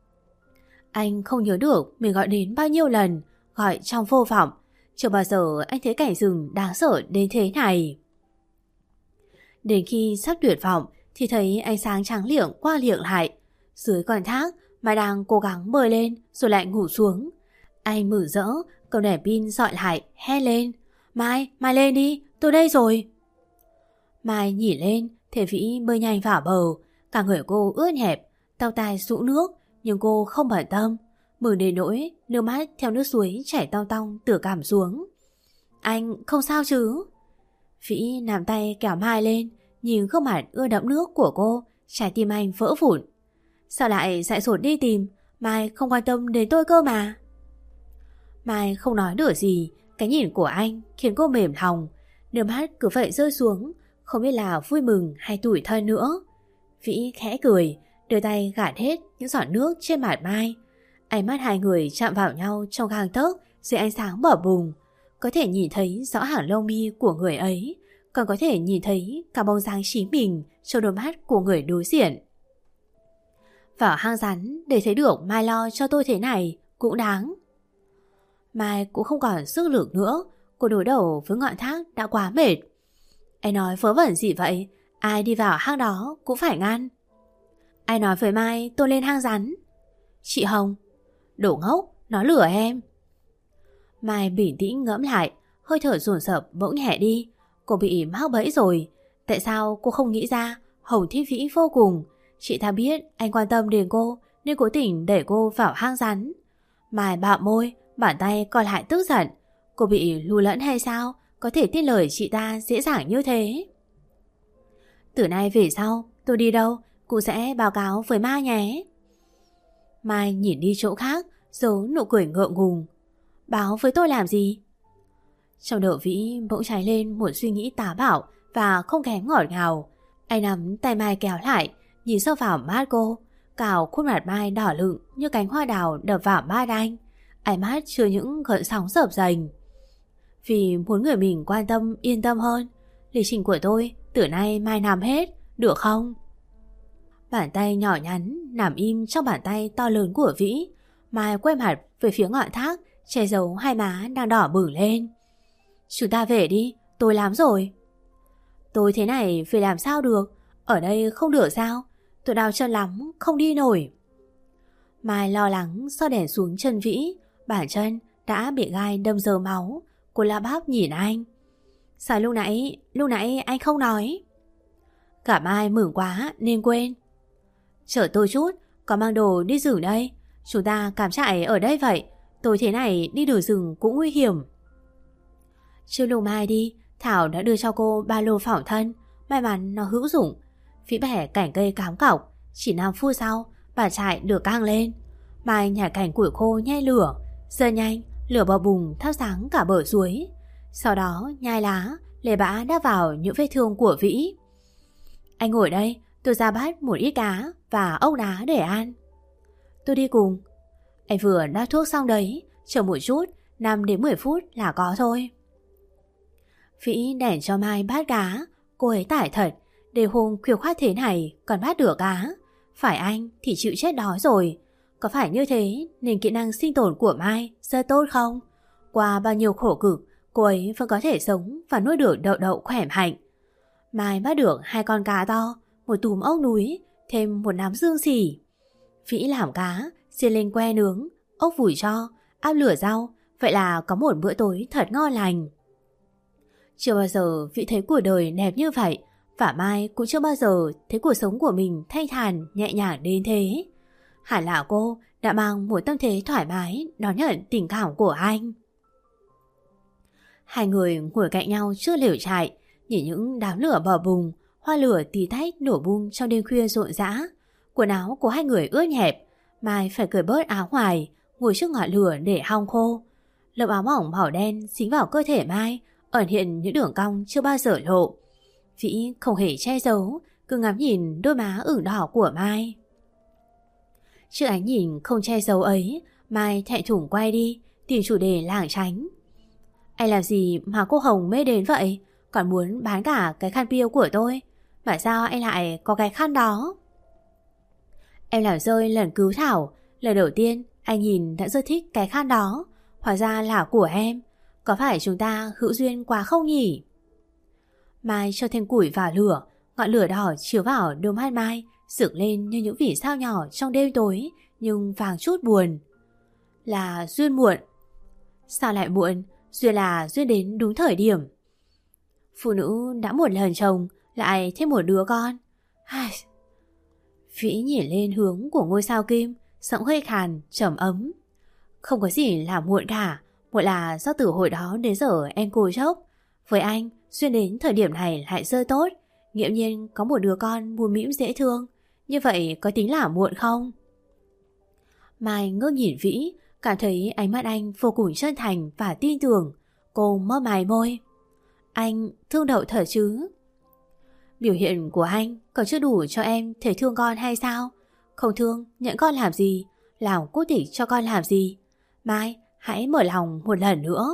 Anh không nhớ được mình gọi đến bao nhiêu lần, gọi trong vô vọng. Chưa bao giờ anh thấy cảnh rừng đáng sợ đến thế này. Đến khi sắp tuyệt vọng thì thấy ánh sáng trắng liệng qua liệng lại. Dưới con thác, Mai đang cố gắng bơi lên rồi lại ngủ xuống. Anh mừng rỡ, cầm đèn pin dọi lại, hét lên, Mai, Mai lên đi, tôi đây rồi. Mai nhìn lên, thấy Vĩ bơi nhanh vào bờ. Cả người cô ướt nhẹp, tóc tai sũng nước, nhưng cô không bận tâm. Mừng đến nỗi nước mắt theo nước suối chảy tong tong từ cằm xuống. Anh không sao chứ? Vĩ nắm tay kéo Mai lên, nhìn gương mặt ưa đẫm nước của cô, trái tim anh vỡ vụn. Sao lại dại dột đi tìm? Mai không quan tâm đến tôi cơ mà. Mai không nói được gì, cái nhìn của anh khiến cô mềm lòng. Nước mắt cứ vậy rơi xuống, không biết là vui mừng hay tủi thân nữa. Vĩ khẽ cười, đưa tay gạt hết những giọt nước trên mặt Mai. Ánh mắt hai người chạm vào nhau trong gang tấc dưới ánh sáng bờ bùng. Có thể nhìn thấy rõ hàng lông mi của người ấy, còn có thể nhìn thấy cả bóng dáng chính mình trong đôi mắt của người đối diện. Vào hang rắn để thấy được Mai lo cho tôi thế này cũng đáng. Mai cũng không còn sức lực nữa, cô đối đầu với ngọn thác đã quá mệt. Anh nói vớ vẩn gì vậy? Ai đi vào hang đó cũng phải ngăn. Ai nói với Mai tôi lên hang rắn? Chị Hồng. Đồ ngốc, nó lừa em. Mai bình tĩnh ngẫm lại, hơi thở dồn dập bỗng nhẹ đi. Cô bị mắc bẫy rồi. Tại sao cô không nghĩ ra? Hồng thích Vĩ vô cùng. Chị ta biết anh quan tâm đến cô nên cố tình đẩy cô vào hang rắn. Mai bạo môi, bàn tay còn lại tức giận. Cô bị lù lẫn hay sao? Có thể tin lời chị ta dễ dàng như thế. Từ nay về sau tôi đi đâu cô sẽ báo cáo với Mai nhé. Mai nhìn đi chỗ khác, giấu nụ cười ngượng ngùng. Báo với tôi làm gì? Trong đầu Vĩ bỗng cháy lên một suy nghĩ táo bạo và không kém ngọt ngào. Anh nắm tay Mai kéo lại, nhìn sâu vào mắt cô. Cào khuôn mặt Mai đỏ lựng như cánh hoa đào đập vào mắt anh. Ánh mắt chứa những gợn sóng dập dềnh. Vì muốn người mình quan tâm yên tâm hơn, lịch trình của tôi từ nay Mai làm hết, được không? Bàn tay nhỏ nhắn nằm im trong bàn tay to lớn của Vĩ. Mai quay mặt về phía ngọn thác, che giấu hai má đang đỏ bừng lên. Chúng ta về đi, tôi làm rồi. Tôi thế này phải làm sao được? Ở đây không được sao? Tôi đau chân lắm, không đi nổi. Mai lo lắng so đèn xuống chân Vĩ. Bàn chân đã bị gai đâm dơ máu. Cô la bắp nhìn anh. Sao lúc nãy, lúc nãy anh không nói? Cả Mai mừng quá nên quên. Chờ tôi chút, có mang đồ đi rừng đây. Chúng ta cắm trại ở đây vậy. Tôi thế này đi đường rừng cũng nguy hiểm. Chưa lùng Mai đi, Thảo đã đưa cho cô ba lô phòng thân. May mắn nó hữu dụng. Vĩ bẻ cành cây cám cọc. Chỉ năm phút sau, bà trại lửa căng lên. Mai nhả cành củi khô nhai lửa. Giờ nhanh, lửa bò bùng thắp sáng cả bờ suối. Sau đó nhai lá, lê bã đáp vào những vết thương của Vĩ. Anh ngồi đây, tôi ra bắt một ít cá và ốc đá để ăn. Tôi đi cùng. Anh vừa đáp thuốc xong đấy, chờ một chút, năm đến mười phút là có thôi. Vĩ đèn cho Mai bát cá. Cô ấy tải thật, để hôm khuya khoát thế này còn bắt được cá. Phải anh thì chịu chết đói rồi. Có phải như thế nên kỹ năng sinh tồn của Mai rất tốt không? Qua bao nhiêu khổ cực, cô ấy vẫn có thể sống và nuôi được đậu đậu khỏe mạnh. Mai bắt được hai con cá to, một túm ốc núi, thêm một nắm dương xỉ. Vĩ làm cá, xiên lên que nướng, ốc vùi cho, áp lửa rau. Vậy là có một bữa tối thật ngon lành. Chưa bao giờ Vĩ thấy cuộc đời đẹp như vậy, và Mai cũng chưa bao giờ thấy cuộc sống của mình thanh thản, nhẹ nhàng đến thế. Hẳn là cô đã mang một tâm thế thoải mái đón nhận tình cảm của anh. Hai người ngồi cạnh nhau trước lều trại, nhìn những đám lửa bò bùng, hoa lửa tí tách nổ bung trong đêm khuya rộn rã. Quần áo của hai người ướt nhẹp, Mai phải cởi bớt áo ngoài, ngồi trước ngọn lửa để hong khô. Lớp áo mỏng màu đen dính vào cơ thể Mai, ẩn hiện những đường cong chưa bao giờ lộ. Vĩ không hề che giấu, cứ ngắm nhìn đôi má ửng đỏ của Mai. Trước ánh nhìn không che giấu ấy, Mai thẹn thùng quay đi, tìm chủ đề lảng tránh. Anh làm gì mà cô Hồng mê đến vậy? Còn muốn bán cả cái khăn piêu của tôi. Mà sao anh lại có cái khăn đó? Em làm rơi lần cứu Thảo. Lần đầu tiên anh nhìn đã rất thích cái khăn đó. Hóa ra là của em. Có phải chúng ta hữu duyên quá không nhỉ? Mai cho thêm củi vào lửa. Ngọn lửa đỏ chiếu vào đôi mắt Mai, dựng lên như những vì sao nhỏ trong đêm tối, nhưng vàng chút buồn. Là duyên muộn. Sao lại muộn? Duyên là duyên đến đúng thời điểm. Phụ nữ đã một lần chồng, lại thêm một đứa con. Ai... Vĩ nhìn lên hướng của ngôi sao kim, giọng hơi khàn, trầm ấm. Không có gì là muộn cả. Muộn là do từ hồi đó đến giờ em cố chốc. Với anh, duyên đến thời điểm này lại rất tốt. Nghiễm nhiên có một đứa con buồn mĩm dễ thương. Như vậy có tính là muộn không? Mai ngước nhìn Vĩ, cảm thấy ánh mắt anh vô cùng chân thành và tin tưởng. Cô mấp mái môi. Anh thương Đậu thật chứ? Biểu hiện của anh còn chưa đủ cho em thể thương con hay sao? Không thương, nhận con làm gì? Làm quốc tịch cho con làm gì? Mai, hãy mở lòng một lần nữa.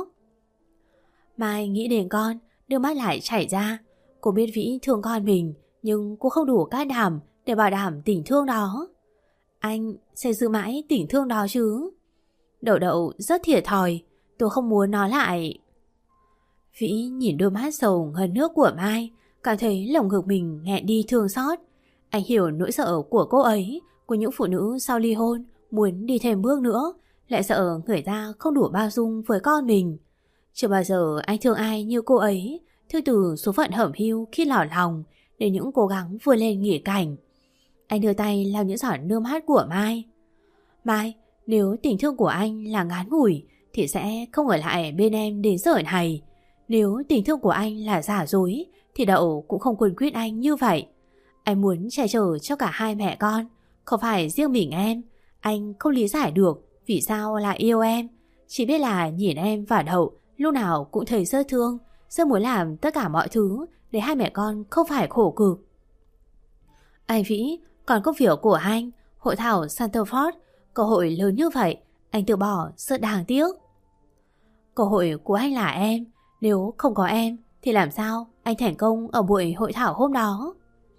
Mai nghĩ đến con, nước mắt lại chảy ra. Cô biết Vĩ thương con mình, nhưng cô không đủ can đảm để bảo đảm tình thương đó. Anh sẽ giữ mãi tình thương đó chứ? Đậu Đậu rất thiệt thòi, tôi không muốn nó lại. Vĩ nhìn đôi mắt sầu ngần nước của Mai, cảm thấy lồng ngực mình nghẹn đi thương xót. Anh hiểu nỗi sợ của cô ấy, của những phụ nữ sau ly hôn muốn đi thêm bước nữa, lại sợ người ta không đủ bao dung với con mình. Chưa bao giờ anh thương ai như cô ấy, thương từ số phận hẩm hiu khi lỏ lòng để những cố gắng vươn lên nghỉ cảnh. Anh đưa tay lau những giọt nước mắt của Mai. Mai, nếu tình thương của anh là ngắn ngủi thì sẽ không ở lại bên em đến giờ này. Nếu tình thương của anh là giả dối thì Đậu cũng không quên quyết anh như vậy. Anh muốn che chở cho cả hai mẹ con, không phải riêng mình em. Anh không lý giải được vì sao lại yêu em. Chỉ biết là nhìn em và Đậu lúc nào cũng thấy rất thương, rất muốn làm tất cả mọi thứ để hai mẹ con không phải khổ cực. Anh Vĩ, còn công việc của anh, hội thảo Santerford, cơ hội lớn như vậy, anh từ bỏ rất đáng tiếc. Cơ hội của anh là em, nếu không có em thì làm sao anh thành công ở buổi hội thảo hôm đó?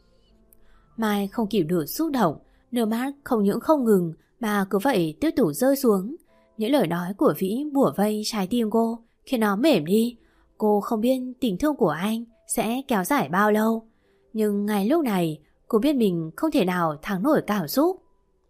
Mai không kìm được xúc động, nước mắt không những không ngừng mà cứ vậy tiếp tục rơi xuống. Những lời nói của Vĩ bủa vây trái tim cô, khiến nó mềm đi. Cô không biết tình thương của anh sẽ kéo dài bao lâu, nhưng ngay lúc này cô biết mình không thể nào thắng nổi cảm xúc.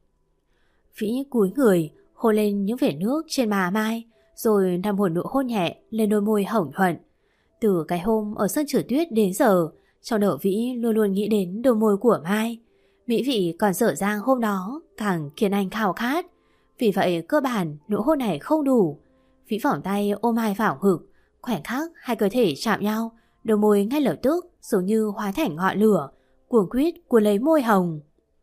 Vĩ cúi người hôn lên những vệt nước trên má Mai, rồi nằm một nụ hôn nhẹ lên đôi môi hồng nhuận. Từ cái hôm ở sân trượt tuyết đến giờ, trong đầu Vĩ luôn luôn nghĩ đến đôi môi của Mai. Mỹ vị còn dở dang hôm đó càng khiến anh khao khát. Vì vậy cơ bản nụ hôn này không đủ. Vĩ vòng tay ôm Mai vào ngực, Khoảnh khắc hai cơ thể chạm nhau, đôi môi ngay lập tức giống như hóa thành ngọn lửa, cuồng quýt cuốn lấy môi hồng.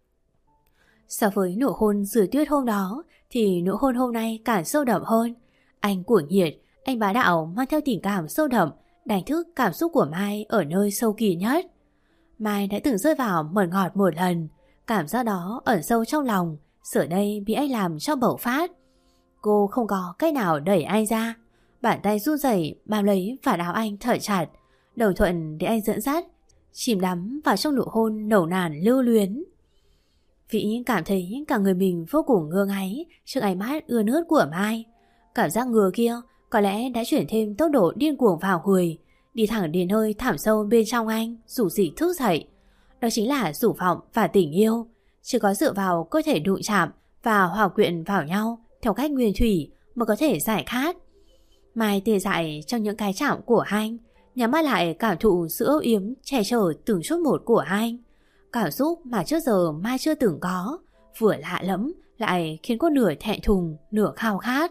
So với nụ hôn rửa tuyết hôm đó thì nụ hôn hôm nay càng sâu đậm hơn. Anh cuồng nhiệt, anh bá đạo mang theo tình cảm sâu đậm, đánh thức cảm xúc của Mai ở nơi sâu kỳ nhất. Mai đã từng rơi vào mật ngọt một lần, cảm giác đó ẩn sâu trong lòng, giờ đây bị anh làm cho bộc phát. Cô không có cách nào đẩy anh ra, bàn tay run rẩy bám lấy vạt áo anh thở chặt, đồng thuận để anh dẫn dắt, chìm đắm vào trong nụ hôn nồng nàn lưu luyến. Vĩ cảm thấy cả người mình vô cùng ngơ ngáy trước ánh mắt ươn ướt của Mai. Cảm giác ngừa kia có lẽ đã chuyển thêm tốc độ điên cuồng vào người, đi thẳng đến nơi thẳm sâu bên trong anh, rủ rỉ thức dậy. Đó chính là dục vọng và tình yêu, chỉ có dựa vào cơ thể đụng chạm và hòa quyện vào nhau theo cách nguyên thủy mới có thể giải khát. Mai tê dại trong những cái chạm của anh, nhắm mắt lại cảm thụ sự âu yếm che chở từng chút một của anh. Cảm xúc mà trước giờ Mai chưa từng có, vừa lạ lẫm lại khiến cô nửa thẹn thùng nửa khao khát.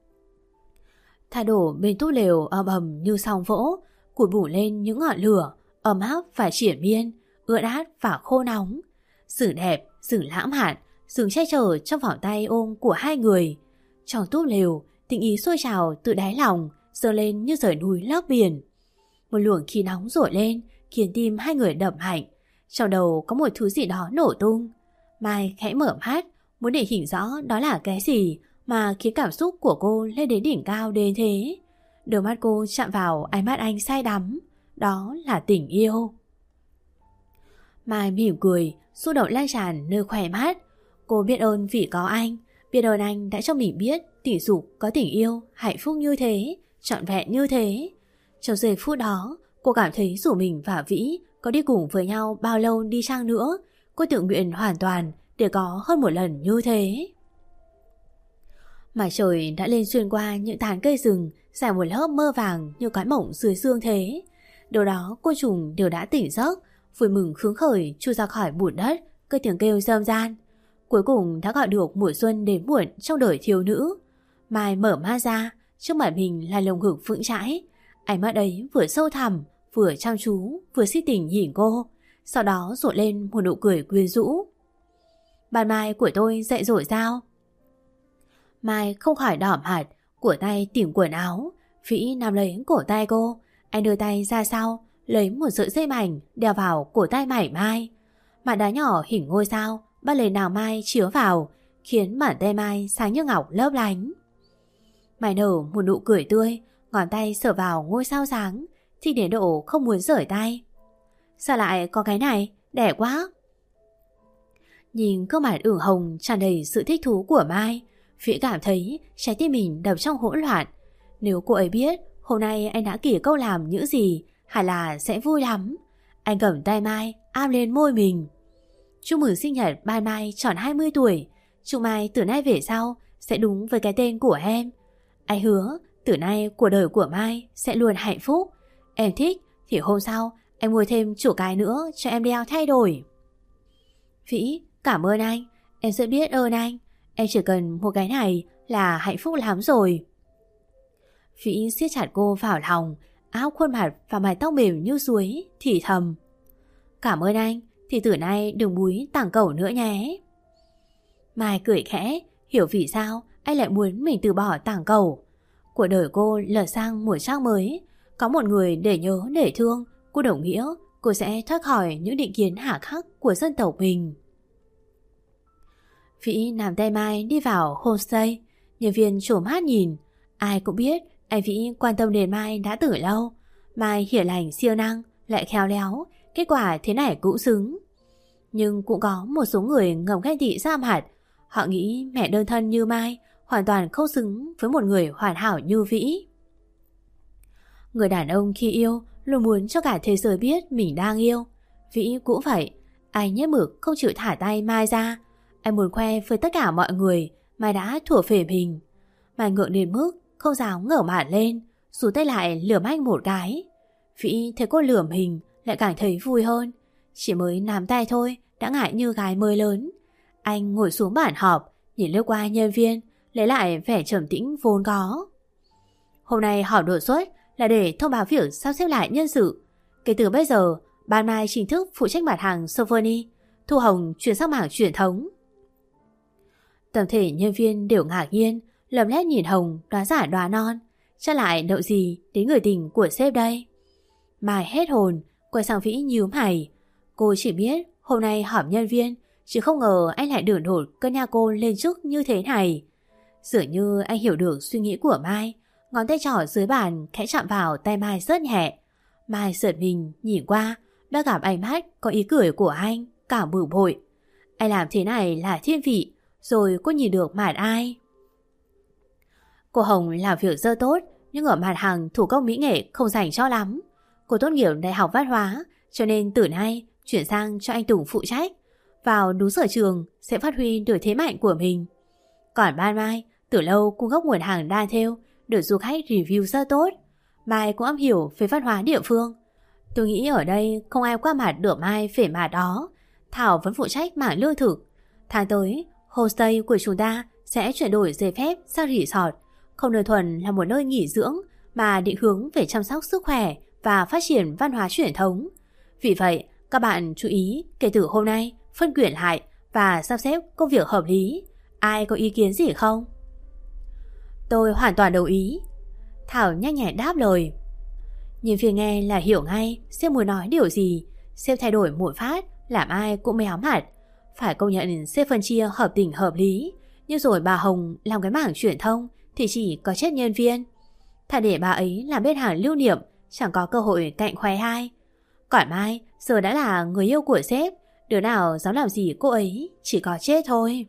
Thả đổ bên túp lều ầm ầm như sóng vỗ, củi bủ lên những ngọn lửa ấm áp và triển miên, ướt át và khô nóng. Sự đẹp, sự lãng mạn, sự che chở trong vòng tay ôm của hai người. Trong túp lều, tình ý sôi trào từ đáy lòng, dâng lên như rời núi lấp biển. Một luồng khí nóng dội lên, khiến tim hai người đập mạnh. Trong đầu có một thứ gì đó nổ tung. Mai khẽ mở mắt, muốn để hiểu rõ đó là cái gì mà khiến cảm xúc của cô lên đến đỉnh cao đến thế. Đôi mắt cô chạm vào ánh mắt anh say đắm. Đó là tình yêu. Mai mỉm cười, xúc động lan tràn nơi khóe mắt. Cô biết ơn vì có anh, biết ơn anh đã cho mình biết tình dục có tình yêu hạnh phúc như thế, trọn vẹn như thế. Trong giây phút đó, cô cảm thấy dù mình và Vĩ có đi cùng với nhau bao lâu đi chăng nữa, cô tự nguyện hoàn toàn để có hơn một lần như thế. Mặt trời đã lên xuyên qua những tán cây rừng, trải một lớp mơ vàng như cái mộng dưới dương thế. Điều đó côn trùng đều đã tỉnh giấc, vui mừng khướng khởi chui ra khỏi bùn đất, cây tiếng kêu râm ran. Cuối cùng đã gọi được mùa xuân đến muộn trong đời thiếu nữ. Mai mở mắt ra, trước mặt mình là lồng ngực vững chãi. Ánh mắt ấy vừa sâu thẳm, vừa chăm chú, vừa si tình nhìn cô, sau đó rộ lên một nụ cười quyến rũ. Ban mai của tôi dậy rồi sao? Mai không khỏi đỏ mặt, của tay tìm quần áo. Vĩ nắm lấy cổ tay cô, anh đưa tay ra sau, lấy một sợi dây mảnh đeo vào cổ tay mảy Mai. Mặt đá nhỏ hình ngôi sao bắt lấy nào Mai chiếu vào, khiến bàn tay Mai sáng như ngọc lấp lánh. Mai nở một nụ cười tươi, ngón tay sờ vào ngôi sao sáng, thì đến độ không muốn rời tay. Sao lại có cái này, đẹp quá. Nhìn gương mặt ửng hồng tràn đầy sự thích thú của Mai, Vĩ cảm thấy trái tim mình đập trong hỗn loạn. Nếu cô ấy biết hôm nay anh đã kể câu làm những gì, hẳn là sẽ vui lắm. Anh cầm tay Mai áp lên môi mình. Chúc mừng sinh nhật Ban Mai tròn hai mươi tuổi. Chúc Mai từ nay về sau sẽ đúng với cái tên của em. Anh hứa từ nay cuộc đời của Mai sẽ luôn hạnh phúc. Em thích thì hôm sau anh mua thêm chủ cái nữa cho em đeo thay đổi. Vĩ, cảm ơn anh. Em sẽ biết ơn anh. Em chỉ cần một cái này là hạnh phúc lắm rồi. Vĩ siết chặt cô vào lòng, áo khuôn mặt và mái tóc mềm như suối, thì thầm. Cảm ơn anh, thì từ nay đừng búi tảng cẩu nữa nhé. Mai cười khẽ, hiểu vì sao anh lại muốn mình từ bỏ tảng cẩu. Cuộc đời cô lật sang một trang mới, có một người để nhớ để thương, cô đồng nghĩa cô sẽ thoát khỏi những định kiến hà khắc của dân tộc mình. Vĩ nắm tay Mai đi vào homestay, nhân viên trộm hát nhìn. Ai cũng biết anh Vĩ quan tâm đến Mai đã từ lâu. Mai hiền lành siêu năng, lại khéo léo, kết quả thế này cũng xứng. Nhưng cũng có một số người ngầm ghen tị ra mặt. Họ nghĩ mẹ đơn thân như Mai hoàn toàn không xứng với một người hoàn hảo như Vĩ. Người đàn ông khi yêu luôn muốn cho cả thế giới biết mình đang yêu. Vĩ cũng vậy, anh nhất mực không chịu thả tay Mai ra. Anh muốn khoe với tất cả mọi người Mai đã thủa phể mình. Mai ngượng đến mức không dám ngẩng mặt lên, rủ tay lại lườm anh một cái. Vĩ thấy cô lườm mình lại càng thấy vui hơn. Chỉ mới nắm tay thôi đã ngại như gái mới lớn. Anh ngồi xuống bàn họp, nhìn lướt qua nhân viên, lấy lại vẻ trầm tĩnh vốn có. Hôm nay họp đột xuất là để thông báo việc sắp xếp lại nhân sự. Kể từ bây giờ, ban mai chính thức phụ trách mặt hàng Symphony, Thu Hồng chuyển sang mảng truyền thống. Tổng thể nhân viên đều ngạc nhiên, lầm lét nhìn Hồng đoán giả đoán non. Chắc lại đậu gì đến người tình của sếp đây? Mai hết hồn, quay sang Vĩ nhíu mày. Cô chỉ biết hôm nay họp nhân viên, chứ không ngờ anh lại đổ đột cân nhà cô lên chức như thế này. Dường như anh hiểu được suy nghĩ của Mai, ngón tay trỏ dưới bàn khẽ chạm vào tay Mai rất nhẹ. Mai giật mình nhìn qua, đã gặp ánh mắt có ý cười của anh, cả bực bội. Anh làm thế này là thiên vị, rồi cô nhìn được mặt ai? Cô Hồng làm việc rất tốt, nhưng ở mặt hàng thủ công mỹ nghệ không rảnh cho lắm. Cô tốt nghiệp đại học văn hóa, cho nên từ nay chuyển sang cho anh Tùng phụ trách. Vào đúng sở trường sẽ phát huy được thế mạnh của mình. Còn ban Mai, từ lâu cung cấp nguồn hàng đa thêu, được du khách review rất tốt. Mai cũng am hiểu về văn hóa địa phương. Tôi nghĩ ở đây không ai qua mặt được Mai về mặt đó. Thảo vẫn phụ trách mảng lương thực. Tháng tới, homestay của chúng ta sẽ chuyển đổi giấy phép sang resort, không đơn thuần là một nơi nghỉ dưỡng mà định hướng về chăm sóc sức khỏe và phát triển văn hóa truyền thống. Vì vậy, các bạn chú ý kể từ hôm nay phân quyển lại và sắp xếp công việc hợp lý. Ai có ý kiến gì không? Tôi hoàn toàn đồng ý. Thảo nhanh nhẹn đáp lời. Nhìn phía nghe là hiểu ngay sếp muốn nói điều gì. Sếp thay đổi một phát làm ai cũng méo mặt. Phải công nhận sếp phân chia hợp tình hợp lý. Nhưng rồi bà Hồng làm cái mảng truyền thông thì chỉ có chết nhân viên. Thà để bà ấy làm bên hàng lưu niệm, chẳng có cơ hội cạnh khoe hai. Còn Mai giờ đã là người yêu của sếp, đứa nào dám làm gì cô ấy chỉ có chết thôi.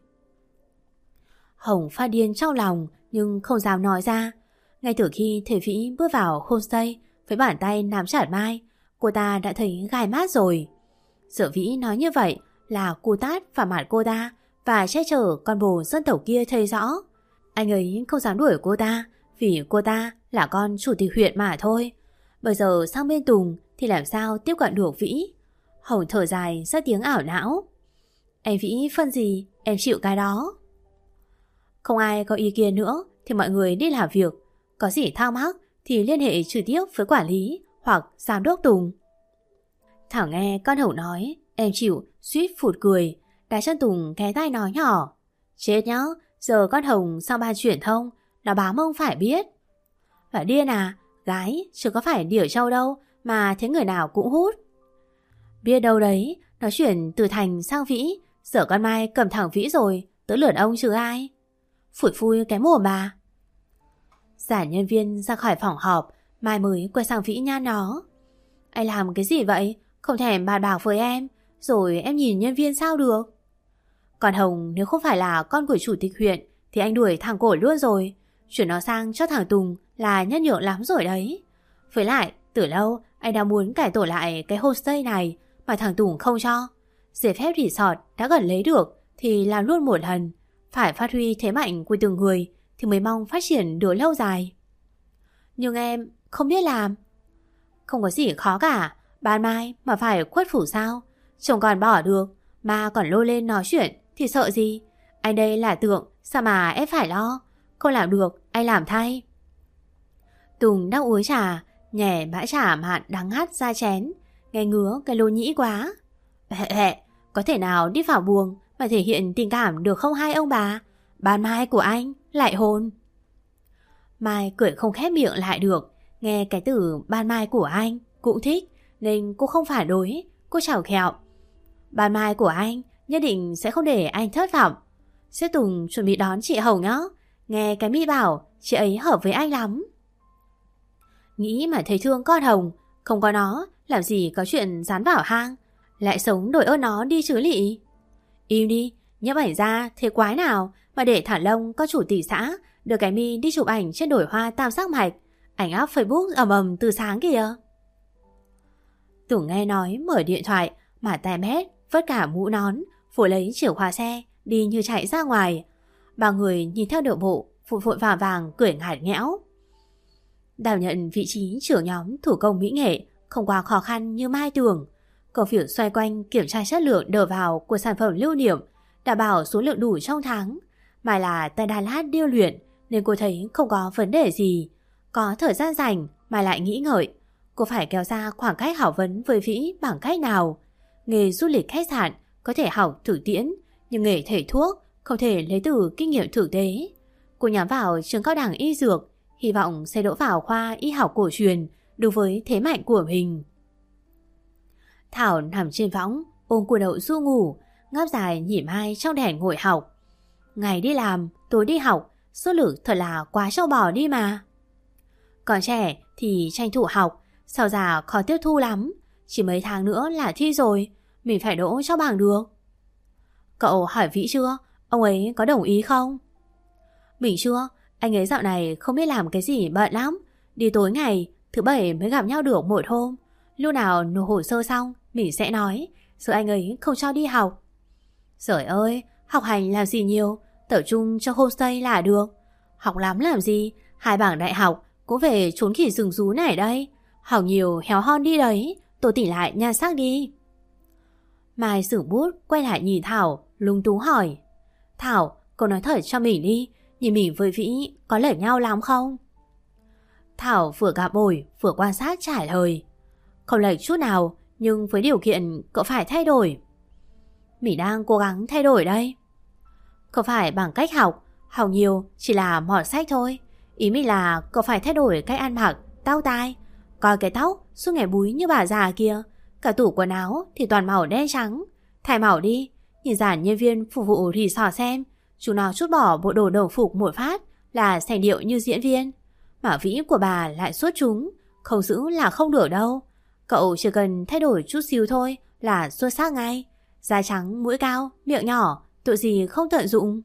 Hồng phát điên trong lòng nhưng không dám nói ra. Ngay từ khi Thể Vĩ bước vào homestay với bàn tay nắm chặt Mai, cô ta đã thấy gai mắt rồi. Giờ Vĩ nói như vậy là cô tát vào mặt cô ta và che chở con bồ dân tộc kia thấy rõ. Anh ấy không dám đuổi cô ta vì cô ta là con chủ tịch huyện mà thôi. Bây giờ sang bên Tùng thì làm sao tiếp cận được Vĩ? Hồng thở dài ra tiếng ảo não. Em Vĩ phân gì, em chịu cái đó. Không ai có ý kiến nữa thì mọi người đi làm việc. Có gì thắc mắc thì liên hệ trực tiếp với quản lý hoặc giám đốc Tùng. Thảo nghe con Hồng nói, em chịu suýt phụt cười. Đá chân Tùng ghé tai nói nhỏ. Chết nhá, giờ con Hồng sang ban truyền thông, nó báo mông phải biết. Và điên à, gái chứ có phải đỉa trâu đâu mà thấy người nào cũng hút. Biết đâu đấy, nó chuyển từ Thành sang Vĩ, giờ con Mai cầm thẳng Vĩ rồi, tới lượt ông chứ ai. Phủi phui cái mồm bà. Giả nhân viên ra khỏi phòng họp, Mai mới quay sang Vĩ nhan nó. Anh làm cái gì vậy? Không thèm bàn bạc với em, rồi em nhìn nhân viên sao được? Còn Hồng nếu không phải là con của chủ tịch huyện thì anh đuổi thằng cổ luôn rồi. Chuyển nó sang cho thằng Tùng là nhân nhượng lắm rồi đấy. Với lại, từ lâu anh đã muốn cải tổ lại cái homestay này mà thằng Tùng không cho. Giấy phép resort đã gần lấy được thì làm luôn một lần. Phải phát huy thế mạnh của từng người thì mới mong phát triển được lâu dài. Nhưng em không biết làm. Không có gì khó cả. Ban mai mà phải khuất phủ sao? Chồng còn bỏ được mà còn lôi lên nói chuyện thì sợ gì? Anh đây là tượng, sao mà em phải lo? Không làm được, anh làm thay. Tùng đang uống trà, nhè bã trà mặn đắng ngắt ra chén, nghe ngứa cái lô nhĩ quá. Hẹ hẹ, có thể nào đi vào buồng mà thể hiện tình cảm được không hai ông bà? Ban mai của anh lại hôn. Mai cười không khép miệng lại được, nghe cái từ ban mai của anh cũng thích nên cô không phản đối, cô chào kẹo. Ban mai của anh nhất định sẽ không để anh thất vọng. Sếp Tùng chuẩn bị đón chị Hồng nhá. Nghe cái mi bảo chị ấy hợp với anh lắm. Nghĩ mà thấy thương con Hồng, không có nó làm gì có chuyện dán vào hang. Lại sống đổi ơn nó đi chứ lị. Im đi, nhấp ảnh ra thế quái nào mà để thả lông có chủ tịch xã đưa cái mi đi chụp ảnh trên đồi hoa tam giác mạch. Ảnh áp Facebook ầm ầm từ sáng kìa. Tùng nghe nói mở điện thoại mà tai mét, vất cả mũ nón, phủ lấy chìa khóa xe, đi như chạy ra ngoài. Ba người nhìn theo đường bộ, vội vội vàng vàng cười ngặt nghẽo. Đảm nhận vị trí trưởng nhóm thủ công mỹ nghệ không quá khó khăn như Mai tưởng. Công việc xoay quanh kiểm tra chất lượng đầu vào của sản phẩm lưu niệm, đảm bảo số lượng đủ trong tháng. Mai là tay đàn hát điêu luyện nên cô thấy không có vấn đề gì. Có thời gian rảnh mà lại nghĩ ngợi cô phải kéo ra khoảng cách học vấn với Vĩ bằng cách nào. Nghề du lịch khách sạn có thể học thử tiễn, nhưng nghề thầy thuốc không thể lấy từ kinh nghiệm thực tế. Cô nhắm vào trường cao đẳng y dược, hy vọng sẽ đỗ vào khoa y học cổ truyền đối với thế mạnh của mình. Thảo nằm trên võng, ôm cua đậu ru ngủ, ngáp dài nhìn Mai trong đèn ngồi học. Ngày đi làm, tối đi học, số lực thật là quá trâu bò đi mà. Còn trẻ thì tranh thủ học, sao già khó tiếp thu lắm. Chỉ mấy tháng nữa là thi rồi, mình phải đỗ cho bằng được. Cậu hỏi Vĩ chưa? Ông ấy có đồng ý không? Mình chưa, anh ấy dạo này không biết làm cái gì bận lắm. Đi tối ngày, thứ bảy mới gặp nhau được một hôm. Lúc nào nộp hồ sơ xong, mình sẽ nói. Sợ anh ấy không cho đi học. Trời ơi, học hành làm gì nhiều, tập trung cho homestay là được. Học lắm làm gì, hai bảng đại học cũng về trốn khỉ rừng rú này đây. Học nhiều héo hon đi đấy, tôi tỉ lại nhan sắc đi. Mai sửng bút quay lại nhìn Thảo, lung túng hỏi. Thảo, cô nói thật cho mình đi, nhìn mình với Vĩ có lệch nhau lắm không? Thảo vừa gặp bồi vừa quan sát trả lời. Không lệch chút nào, nhưng với điều kiện cậu phải thay đổi. Mình đang cố gắng thay đổi đây. Không phải bằng cách học, học nhiều chỉ là mọt sách thôi. Ý mình là cậu phải thay đổi cách ăn mặc, tóc tai. Coi cái tóc suốt ngày búi như bà già kia, cả tủ quần áo thì toàn màu đen trắng. Thay màu đi, nhìn dàn nhân viên phục vụ resort xem, chúng nó chút bỏ bộ đồ đồng phục một phát là sành điệu như diễn viên. Mà Vĩ của bà lại xuất chúng, không giữ là không được đâu. Cậu chỉ cần thay đổi chút xíu thôi là xuất sắc ngay. Da trắng, mũi cao, miệng nhỏ, tội gì không tận dụng.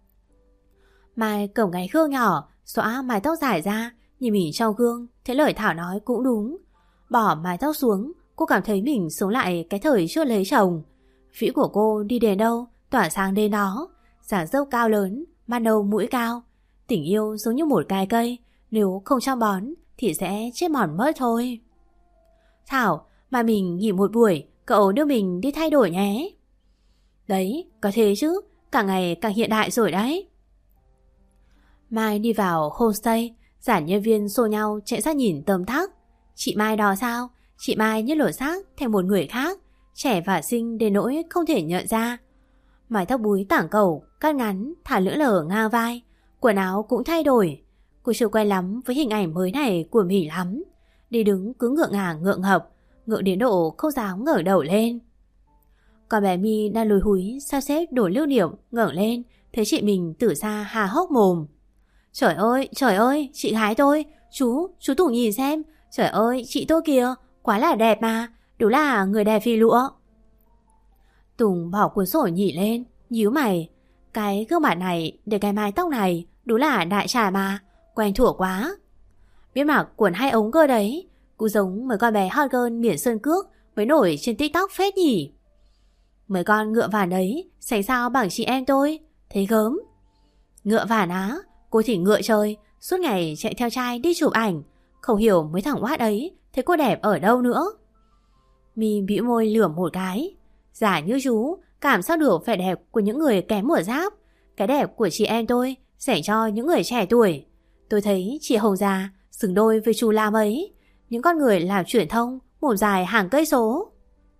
Mai cầm cái gương nhỏ, xõa mái tóc dài ra, nhìn mình trong gương, thấy lời Thảo nói cũng đúng. Bỏ mái tóc xuống, cô cảm thấy mình sống lại cái thời chưa lấy chồng. Vĩ của cô đi đến đâu, tỏa sáng đến đó. Dáng dốc cao lớn, mắt nâu mũi cao. Tình yêu giống như một cái cây, nếu không chăm bón thì sẽ chết mòn mất thôi. Thảo, mà mình nghỉ một buổi, cậu đưa mình đi thay đổi nhé. Đấy, có thế chứ, càng ngày càng hiện đại rồi đấy. Mai đi vào homestay, giản nhân viên xô nhau chạy ra nhìn tấm tắc. Chị Mai đó sao? Chị Mai như lột xác thành một người khác, trẻ và xinh đến nỗi không thể nhận ra. Mái tóc búi tảng cầu, cắt ngắn, thả lưỡng lờ ngang vai, quần áo cũng thay đổi. Cô chưa quen lắm với hình ảnh mới này của mình lắm. Đi đứng cứ ngượng ngàng ngượng ngập, ngượng đến độ không dám ngẩng đầu lên. Con bé My đang lùi húi sao xếp đổ lưu niệm ngẩng lên, thấy chị mình từ xa hà hốc mồm. Trời ơi, trời ơi, chị gái tôi, chú, chú Tùng nhìn xem, trời ơi, chị tôi kìa, quá là đẹp mà, đúng là người đẹp vì lụa. Tùng bỏ cuốn sổ nhỉ lên, nhíu mày, cái gương mặt này để cái mái tóc này đúng là đại trà mà, quen thuộc quá. Biết mặc quần hai ống cơ đấy, cũng giống mấy con bé hot girl miền Sơn Cước mới nổi trên TikTok phết nhỉ. Mấy con ngựa vàn đấy sánh sao bằng chị em tôi, thấy gớm. Ngựa vàn á, cô thì ngựa chơi, suốt ngày chạy theo trai đi chụp ảnh, không hiểu mấy thằng oát ấy thấy cô đẹp ở đâu nữa. My bĩu môi lườm một cái. Giả như chú, cảm sao được vẻ đẹp của những người kém một giáp. Cái đẹp của chị em tôi dành cho những người trẻ tuổi. Tôi thấy chị Hồng già xứng đôi với chú Lam ấy. Những con người làm truyền thông, mồm dài hàng cây số.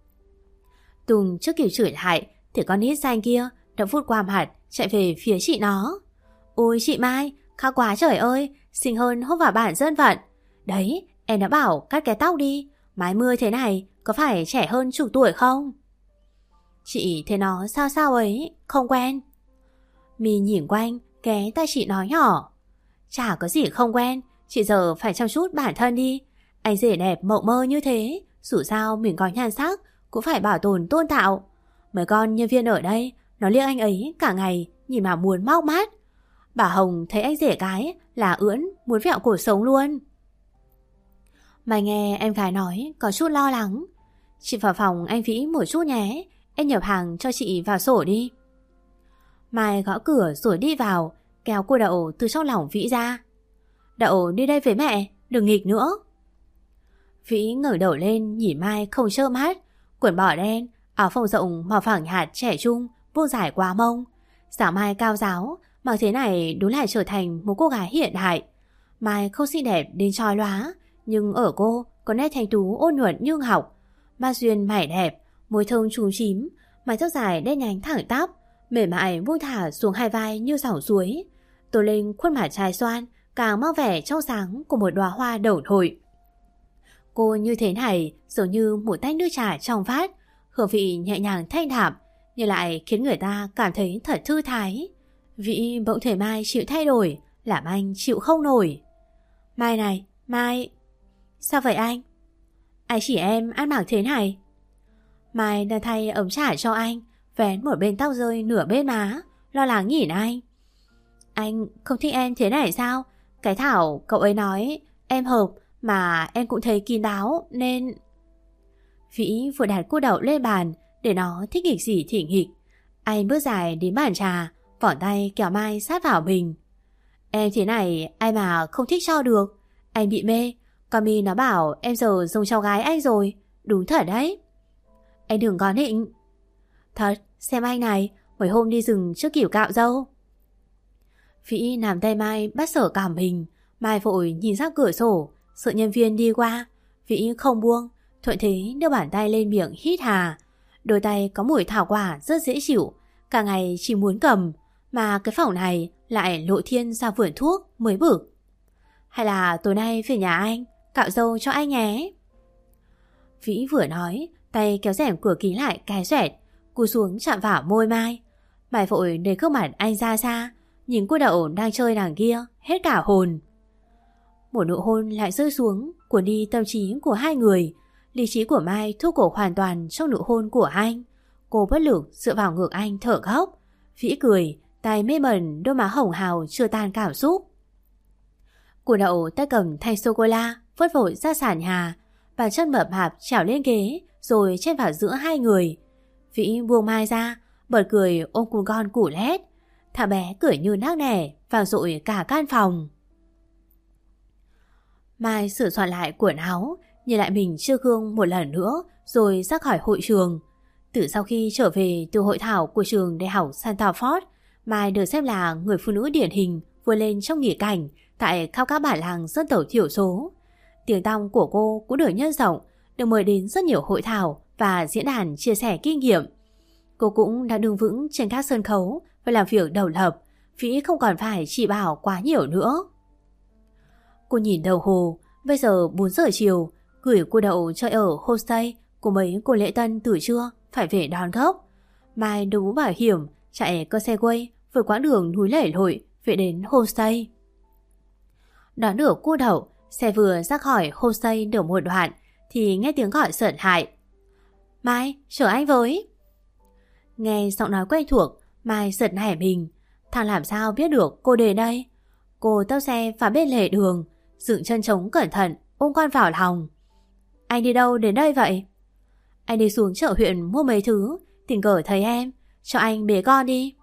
Tùng trước kịp chửi lại thì con nít xanh kia đã vút qua mặt chạy về phía chị nó. Ôi chị Mai, khác quá trời ơi, xinh hơn hốt vào bản dân vận. Đấy, em đã bảo cắt cái tóc đi, mái mưa thế này có phải trẻ hơn chục tuổi không? Chị thấy nó sao sao ấy, không quen. My nhìn quanh, ghé tay chị nói nhỏ. Chả có gì không quen, chị giờ phải chăm chút bản thân đi. Anh rể đẹp mộng mơ như thế, dù sao mình có nhan sắc cũng phải bảo tồn tôn tạo. Mấy con nhân viên ở đây nó liếc anh ấy cả ngày nhìn mà muốn móc mát. Bà Hồng thấy anh rể cái là ưỡn muốn vẹo cổ sống luôn. Mày nghe em gái nói có chút lo lắng. Chị vào phòng anh Vĩ một chút nhé, em nhập hàng cho chị vào sổ đi. Mai gõ cửa rồi đi vào, kéo cô Đậu từ trong lòng Vĩ ra. Đậu đi đây với mẹ, đừng nghịch nữa. Vĩ ngẩng đầu lên nhìn Mai không chớp mắt, quần bò đen, áo phông rộng màu phẳng nhạt trẻ trung, vô dài quá mông. Dáng Mai cao ráo, mặc thế này đúng là trở thành một cô gái hiện đại. Mai không xinh đẹp đến chói lóa, nhưng ở cô có nét thanh tú ôn nhuận như ngọc. Mắt duyên mày đẹp, môi thơm trúng chím, mái tóc dài đen nhánh thẳng tắp, mềm mại buông thả xuống hai vai như dòng suối, tô lên khuôn mặt trai xoan, càng mang vẻ trong sáng của một đóa hoa đầu thổi. Cô như thế này giống như một tách nước trà trong vát, hương vị nhẹ nhàng thanh đạm, nhưng lại khiến người ta cảm thấy thật thư thái. Vĩ bỗng thấy Mai chịu thay đổi, làm anh chịu không nổi. Mai này, Mai... Sao vậy anh? Anh chỉ em ăn mặc thế này. Mai đang thay ấm trà cho anh, vén một bên tóc rơi nửa bên má, lo lắng nhìn anh. Anh không thích em thế này sao? Cái Thảo cậu ấy nói em hợp, mà em cũng thấy kín đáo nên... Vĩ vừa đặt cô đậu lên bàn để nó thích nghịch gì thì nghịch. Anh bước dài đến bàn trà, vỏ tay kéo Mai sát vào mình. Em thế này ai mà không thích cho được. Anh bị mê. Còn mi nó bảo em giờ giống cháu gái anh rồi. Đúng thật đấy. Anh đừng có nịnh. Thật, xem anh này, mấy hôm đi rừng trước kiểu cạo râu. Vĩ nắm tay Mai bắt sở cảm mình. Mai vội nhìn ra cửa sổ, sợ nhân viên đi qua. Vĩ không buông, thuận thế đưa bàn tay lên miệng hít hà. Đôi tay có mùi thảo quả rất dễ chịu, cả ngày chỉ muốn cầm. Mà cái phòng này lại lộ thiên ra vườn thuốc mới bực. Hay là tối nay về nhà anh, cạo râu cho anh nhé. Vĩ vừa nói, tay kéo rèm cửa kính lại cái xoẹt, cúi xuống chạm vào môi Mai. Mai vội để gương mặt anh ra xa, nhìn cô đậu đang chơi đằng kia, hết cả hồn. Một nụ hôn lại rơi xuống, cuốn đi tâm trí của hai người. Lý trí của Mai thu cổ hoàn toàn trong nụ hôn của anh. Cô bất lực dựa vào ngực anh thở gấp. Vĩ cười, tay mê mẩn, đôi má hồng hào chưa tan cảm xúc. Cô đậu tay cầm thanh sô-cô-la, vớt vội ra sàn nhà, bàn chân mập mạp trèo lên ghế, rồi chen vào giữa hai người. Vĩ buông Mai ra, bật cười ôm cùng con củ lét. Thằng bé cười như nắc nẻ, vang dội cả căn phòng. Mai sửa soạn lại quần áo, nhìn lại mình chưa gương một lần nữa, rồi ra khỏi hội trường. Từ sau khi trở về từ hội thảo của trường đại học Santa Ford, Mai được xem là người phụ nữ điển hình vươn lên trong nghỉ cảnh tại khắp các bản làng dân tộc thiểu số. Tiếng tăm của cô cũng được nhân rộng, được mời đến rất nhiều hội thảo và diễn đàn chia sẻ kinh nghiệm. Cô cũng đã đứng vững trên các sân khấu và làm việc độc lập, Vĩ không còn phải chỉ bảo quá nhiều nữa. Cô nhìn đồng hồ, bây giờ bốn giờ chiều, gửi cô đậu chơi ở homestay của mấy cô lễ tân từ trưa phải về đón gốc. Mai đội mũ bảo hiểm, chạy cơ xe quay vượt quãng đường núi lẻ lội về đến homestay. Đón được cô đậu, xe vừa ra khỏi homestay được một đoạn thì nghe tiếng gọi sợn hại. Mai, chở anh với. Nghe giọng nói quen thuộc, Mai giật nảy mình. Thằng làm sao biết được cô đến đây? Cô tấp xe vào bên lề đường, dựng chân trống cẩn thận, ôm con vào lòng. Anh đi đâu đến đây vậy? Anh đi xuống chợ huyện mua mấy thứ, tình cờ thấy em, cho anh bế con đi.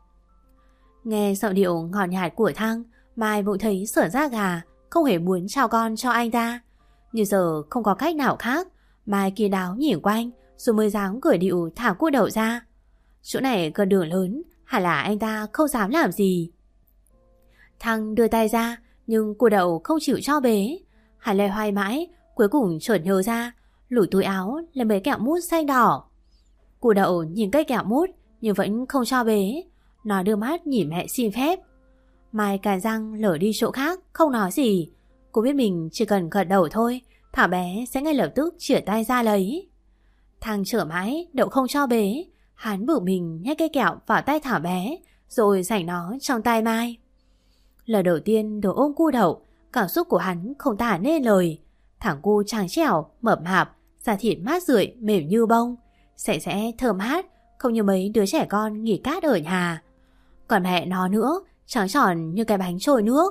Nghe giọng điệu ngọt nhạt của Thăng, Mai bỗng thấy sởn da gà, không hề muốn trao con cho anh ta. Nhưng giờ không có cách nào khác, Mai kín đáo nhìn quanh, rồi mới dám gửi điệu thả cô đậu ra. Chỗ này gần đường lớn, hẳn là anh ta không dám làm gì. Thăng đưa tay ra, nhưng cô đậu không chịu cho bế. Hắn lê hoài mãi, cuối cùng chợt nhớ ra, lủi túi áo lấy mấy kẹo mút xanh đỏ. Cô đậu nhìn cây kẹo mút nhưng vẫn không cho bế. Nó đưa mắt nhìn mẹ xin phép. Mai cài răng lở đi chỗ khác, không nói gì. Cô biết mình chỉ cần gật đầu thôi, thảo bé sẽ ngay lập tức chỉa tay ra lấy. Thằng chở mãi, đậu không cho bế. Hắn bực mình nhét cây kẹo vào tay thảo bé, rồi giành nó trong tay Mai. Lần đầu tiên được ôm cu đậu, cảm xúc của hắn không tả nên lời. Thằng cu trắng trẻo, mập mạp, da thịt mát rượi, mềm như bông, sạch sẽ thơm mát, không như mấy đứa trẻ con nghỉ cát ở nhà. Còn mẹ nó nữa, trắng tròn như cái bánh trôi nước.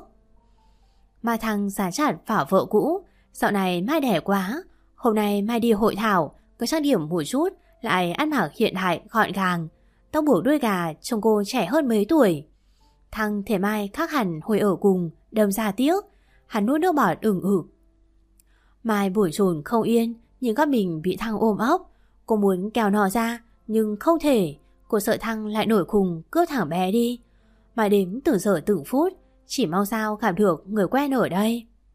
Mai Thăng dán chặt vào vợ cũ. Dạo này Mai đẻ quá. Hôm nay Mai đi hội thảo, có trang điểm một chút, lại ăn mặc hiện đại gọn gàng. Tóc buộc đuôi gà trông cô trẻ hơn mấy tuổi. Thăng thể Mai khác hẳn hồi ở cùng, đâm ra tiếc. Hắn nuốt nước bọt ửng ực. Mai bủi chồn không yên, nhìn con mình bị Thăng ôm ấp. Cô muốn kéo nó ra, nhưng không thể. Cô sợ Thăng lại nổi khùng cướp thằng bé đi. Mai đếm từng giờ từng phút, chỉ mong sao gặp được người quen ở đây.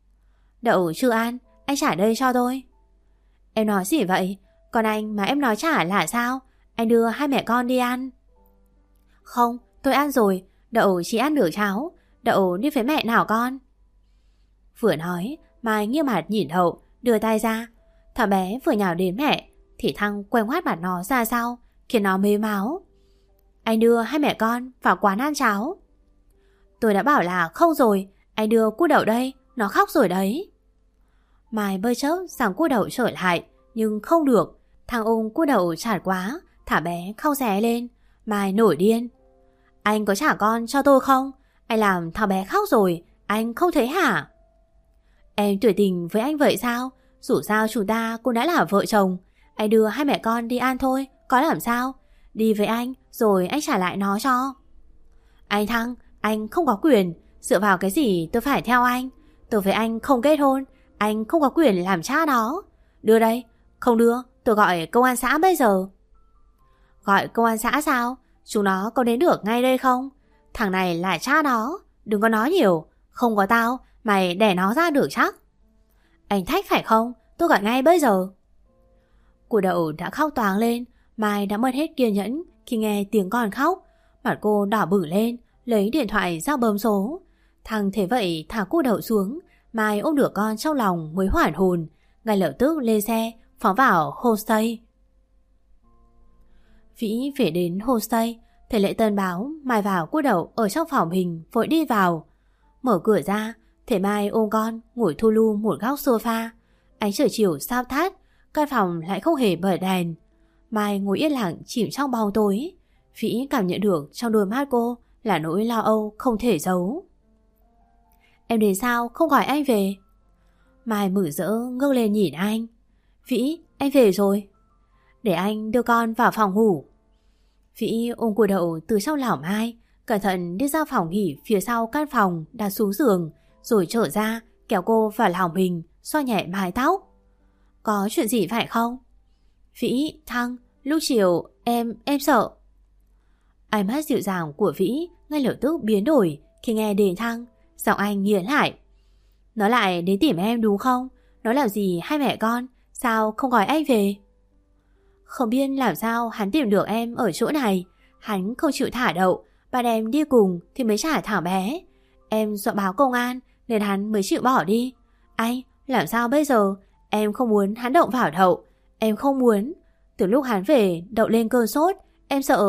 Đậu chưa ăn, anh trả đây cho tôi. Em nói gì vậy? Còn anh mà em nói trả là sao? Anh đưa hai mẹ con đi ăn. Không, tôi ăn rồi. Đậu chỉ ăn nửa cháo. Đậu đi với mẹ nào con? Vừa nói, Mai nghiêng mặt nhìn Đậu, đưa tay ra. Thằng bé vừa nhào đến mẹ thì Thăng quay ngoắt mặt nó ra sau, khiến nó mếu máu. Anh đưa hai mẹ con vào quán ăn cháo. Tôi đã bảo là không rồi. Anh đưa cu Đậu đây, nó khóc rồi đấy. Mai bơi chớp rằng cu Đậu trở lại, nhưng không được. Thằng ung cu Đậu chặt quá, thả bé khóc ré lên. Mai nổi điên. Anh có trả con cho tôi không? Anh làm thằng bé khóc rồi, anh không thấy hả? Em tuyệt tình với anh vậy sao? Dù sao chúng ta cũng đã là vợ chồng. Anh đưa hai mẹ con đi ăn thôi, có làm sao? Đi với anh, rồi anh trả lại nó cho. Anh Thăng, anh không có quyền. Dựa vào cái gì tôi phải theo anh? Tôi với anh không kết hôn, anh không có quyền làm cha nó. Đưa đây. Không đưa, tôi gọi công an xã bây giờ. Gọi công an xã sao? Chúng nó có đến được ngay đây không? Thằng này là cha nó. Đừng có nói nhiều. Không có tao, mày đẻ nó ra được chắc. Anh thách phải không? Tôi gọi ngay bây giờ. Cô Đậu đã khóc toáng lên. Mai đã mất hết kiên nhẫn khi nghe tiếng con khóc. Mặt cô đỏ bừng lên, lấy điện thoại ra bấm số. Thằng thế vậy thả cô Đậu xuống. Mai ôm được con trong lòng mới hoàn hồn. Ngay lập tức lên xe phóng vào homestay. Vĩ về đến homestay, thấy Lệ Tân báo Mai vào cô Đậu ở trong phòng mình, vội đi vào. Mở cửa ra, thấy Mai ôm con ngồi thu lu một góc sofa. Ánh trời chiều sao thát, căn phòng lại không hề bật đèn. Mai ngồi yên lặng chìm trong bóng tối. Vĩ cảm nhận được trong đôi mắt cô là nỗi lo âu không thể giấu. Em đến sao không gọi anh về? Mai mừng rỡ ngước lên nhìn anh. Vĩ, anh về rồi. Để anh đưa con vào phòng ngủ. Vĩ ôm cô Đậu từ trong lòng Mai, cẩn thận đi ra phòng nghỉ phía sau căn phòng, đặt xuống giường, rồi trở ra kéo cô vào lòng mình, xoa nhẹ mái tóc. Có chuyện gì phải không? Vĩ, Thăng, lúc chiều em, em sợ. Ánh mắt dịu dàng của Vĩ ngay lập tức biến đổi khi nghe đến Thăng. Giọng anh nghiến lại. Nó lại đến tìm em đúng không? Nó làm gì hai mẹ con? Sao không gọi anh về? Không biết làm sao hắn tìm được em ở chỗ này. Hắn không chịu thả Đậu, bạn em đi cùng thì mới trả thằng bé. Em dọa báo công an nên hắn mới chịu bỏ đi. Anh, làm sao bây giờ? Em không muốn hắn động vào Đậu. Em không muốn. Từ lúc hắn về, Đậu lên cơn sốt. Em sợ.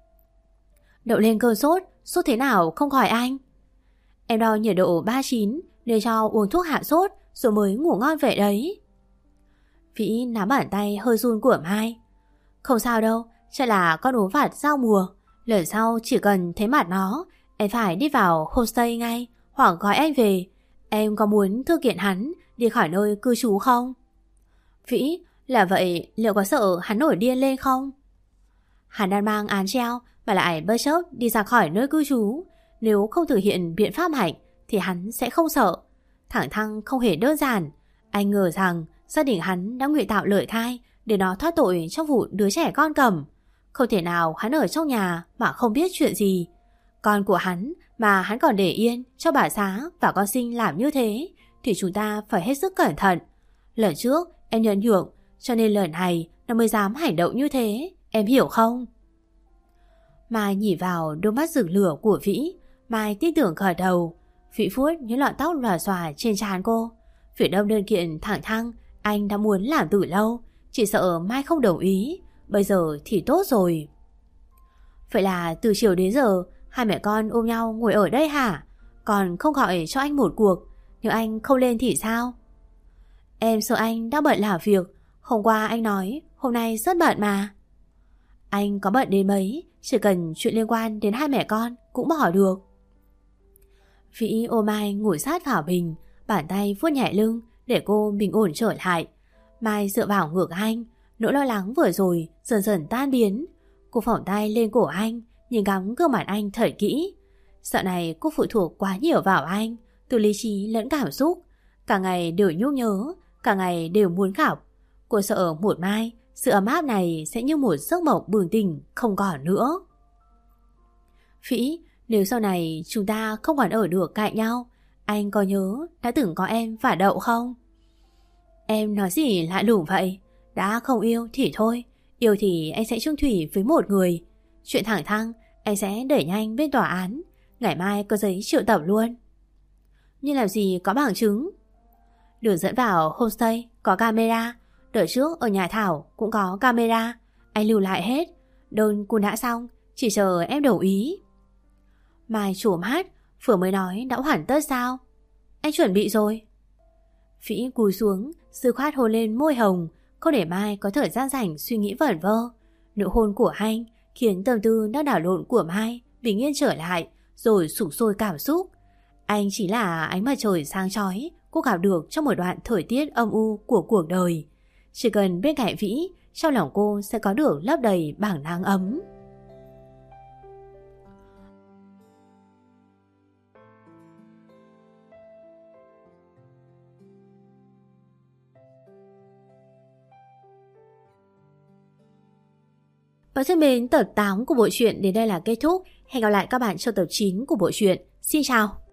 Đậu lên cơn sốt, sốt thế nào không gọi anh? Em đo nhiệt độ ba mươi chín để cho uống thuốc hạ sốt rồi mới ngủ ngon vậy đấy. Vĩ nắm bàn tay hơi run của Mai. Không sao đâu, chắc là con uống vặt giao mùa. Lần sau chỉ cần thấy mặt nó, em phải đi vào homestay ngay hoặc gọi anh về. Em có muốn thư kiện hắn đi khỏi nơi cư trú không? Vĩ, là vậy liệu có sợ hắn nổi điên lên không? Hắn đang mang án treo mà lại bất chợt đi ra khỏi nơi cư trú. Nếu không thực hiện biện pháp mạnh thì hắn sẽ không sợ. Thẳng Thăng không hề đơn giản. Anh ngờ rằng gia đình hắn đã ngụy tạo lời khai để nó thoát tội trong vụ đứa trẻ con cầm. Không thể nào hắn ở trong nhà mà không biết chuyện gì. Con của hắn mà hắn còn để yên cho bà Xá và con Sinh làm như thế thì chúng ta phải hết sức cẩn thận. Lần trước em nhẫn nhượng, cho nên lần này nó mới dám hành động như thế. Em hiểu không? Mai nhìn vào đôi mắt rực lửa của Vĩ. Mai tin tưởng gật đầu. Vĩ vuốt những lọn tóc lòa xòa trên trán cô. Việc đâm đơn kiện thẳng Thăng anh đã muốn làm từ lâu, chỉ sợ Mai không đồng ý. Bây giờ thì tốt rồi. Vậy là từ chiều đến giờ hai mẹ con ôm nhau ngồi ở đây hả? Còn không gọi cho anh một cuộc? Nhưng anh không lên thì sao? Em sợ anh đang bận làm việc. Hôm qua anh nói hôm nay rất bận mà. Anh có bận đến mấy, chỉ cần chuyện liên quan đến hai mẹ con cũng bỏ được. Vĩ ôm Mai ngồi sát vào mình, bàn tay vuốt nhẹ lưng để cô bình ổn trở lại. Mai dựa vào ngực anh, nỗi lo lắng vừa rồi dần dần tan biến. Cô phỏng tay lên cổ anh, nhìn ngắm gương mặt anh thật kỹ. Dạo này cô phụ thuộc quá nhiều vào anh, từ lý trí lẫn cảm xúc. Cả ngày đều nhung nhớ, cả ngày đều muốn khóc. Cô sợ một mai sự ấm áp này sẽ như một giấc mộng bừng tỉnh không còn nữa. Vĩ, nếu sau này chúng ta không còn ở được cạnh nhau, Anh có nhớ đã từng có em và Đậu không? Em nói gì lạ lùng vậy? Đã không yêu thì thôi, yêu thì anh sẽ chung thủy với một người. Chuyện thẳng thắn anh sẽ đẩy nhanh bên tòa án, ngày mai có giấy triệu tập luôn. Nhưng làm gì có bằng chứng? Đường dẫn vào homestay có camera, đợt trước ở nhà Thảo cũng có camera, anh lưu lại hết. Đơn cũng đã xong, chỉ chờ em đồng ý. Mai trùm hát, vừa mới nói đã hoàn tất sao? Anh chuẩn bị rồi. Vĩ cúi xuống, sư khoát hôn lên môi hồng, không để Mai có thời gian rảnh suy nghĩ vẩn vơ. Nụ hôn của anh khiến tâm tư đang đảo lộn của Mai bình yên trở lại, rồi sục sôi cảm xúc. Anh chỉ là ánh mặt trời sáng chói cô gặp được trong một đoạn thời tiết âm u của cuộc đời. Chỉ cần bên cạnh Vĩ, trong lòng cô sẽ có được lấp đầy bảng nắng ấm. Và thân mến, tập tám của bộ truyện đến đây là kết thúc. Hẹn gặp lại các bạn trong tập chín của bộ truyện. Xin chào!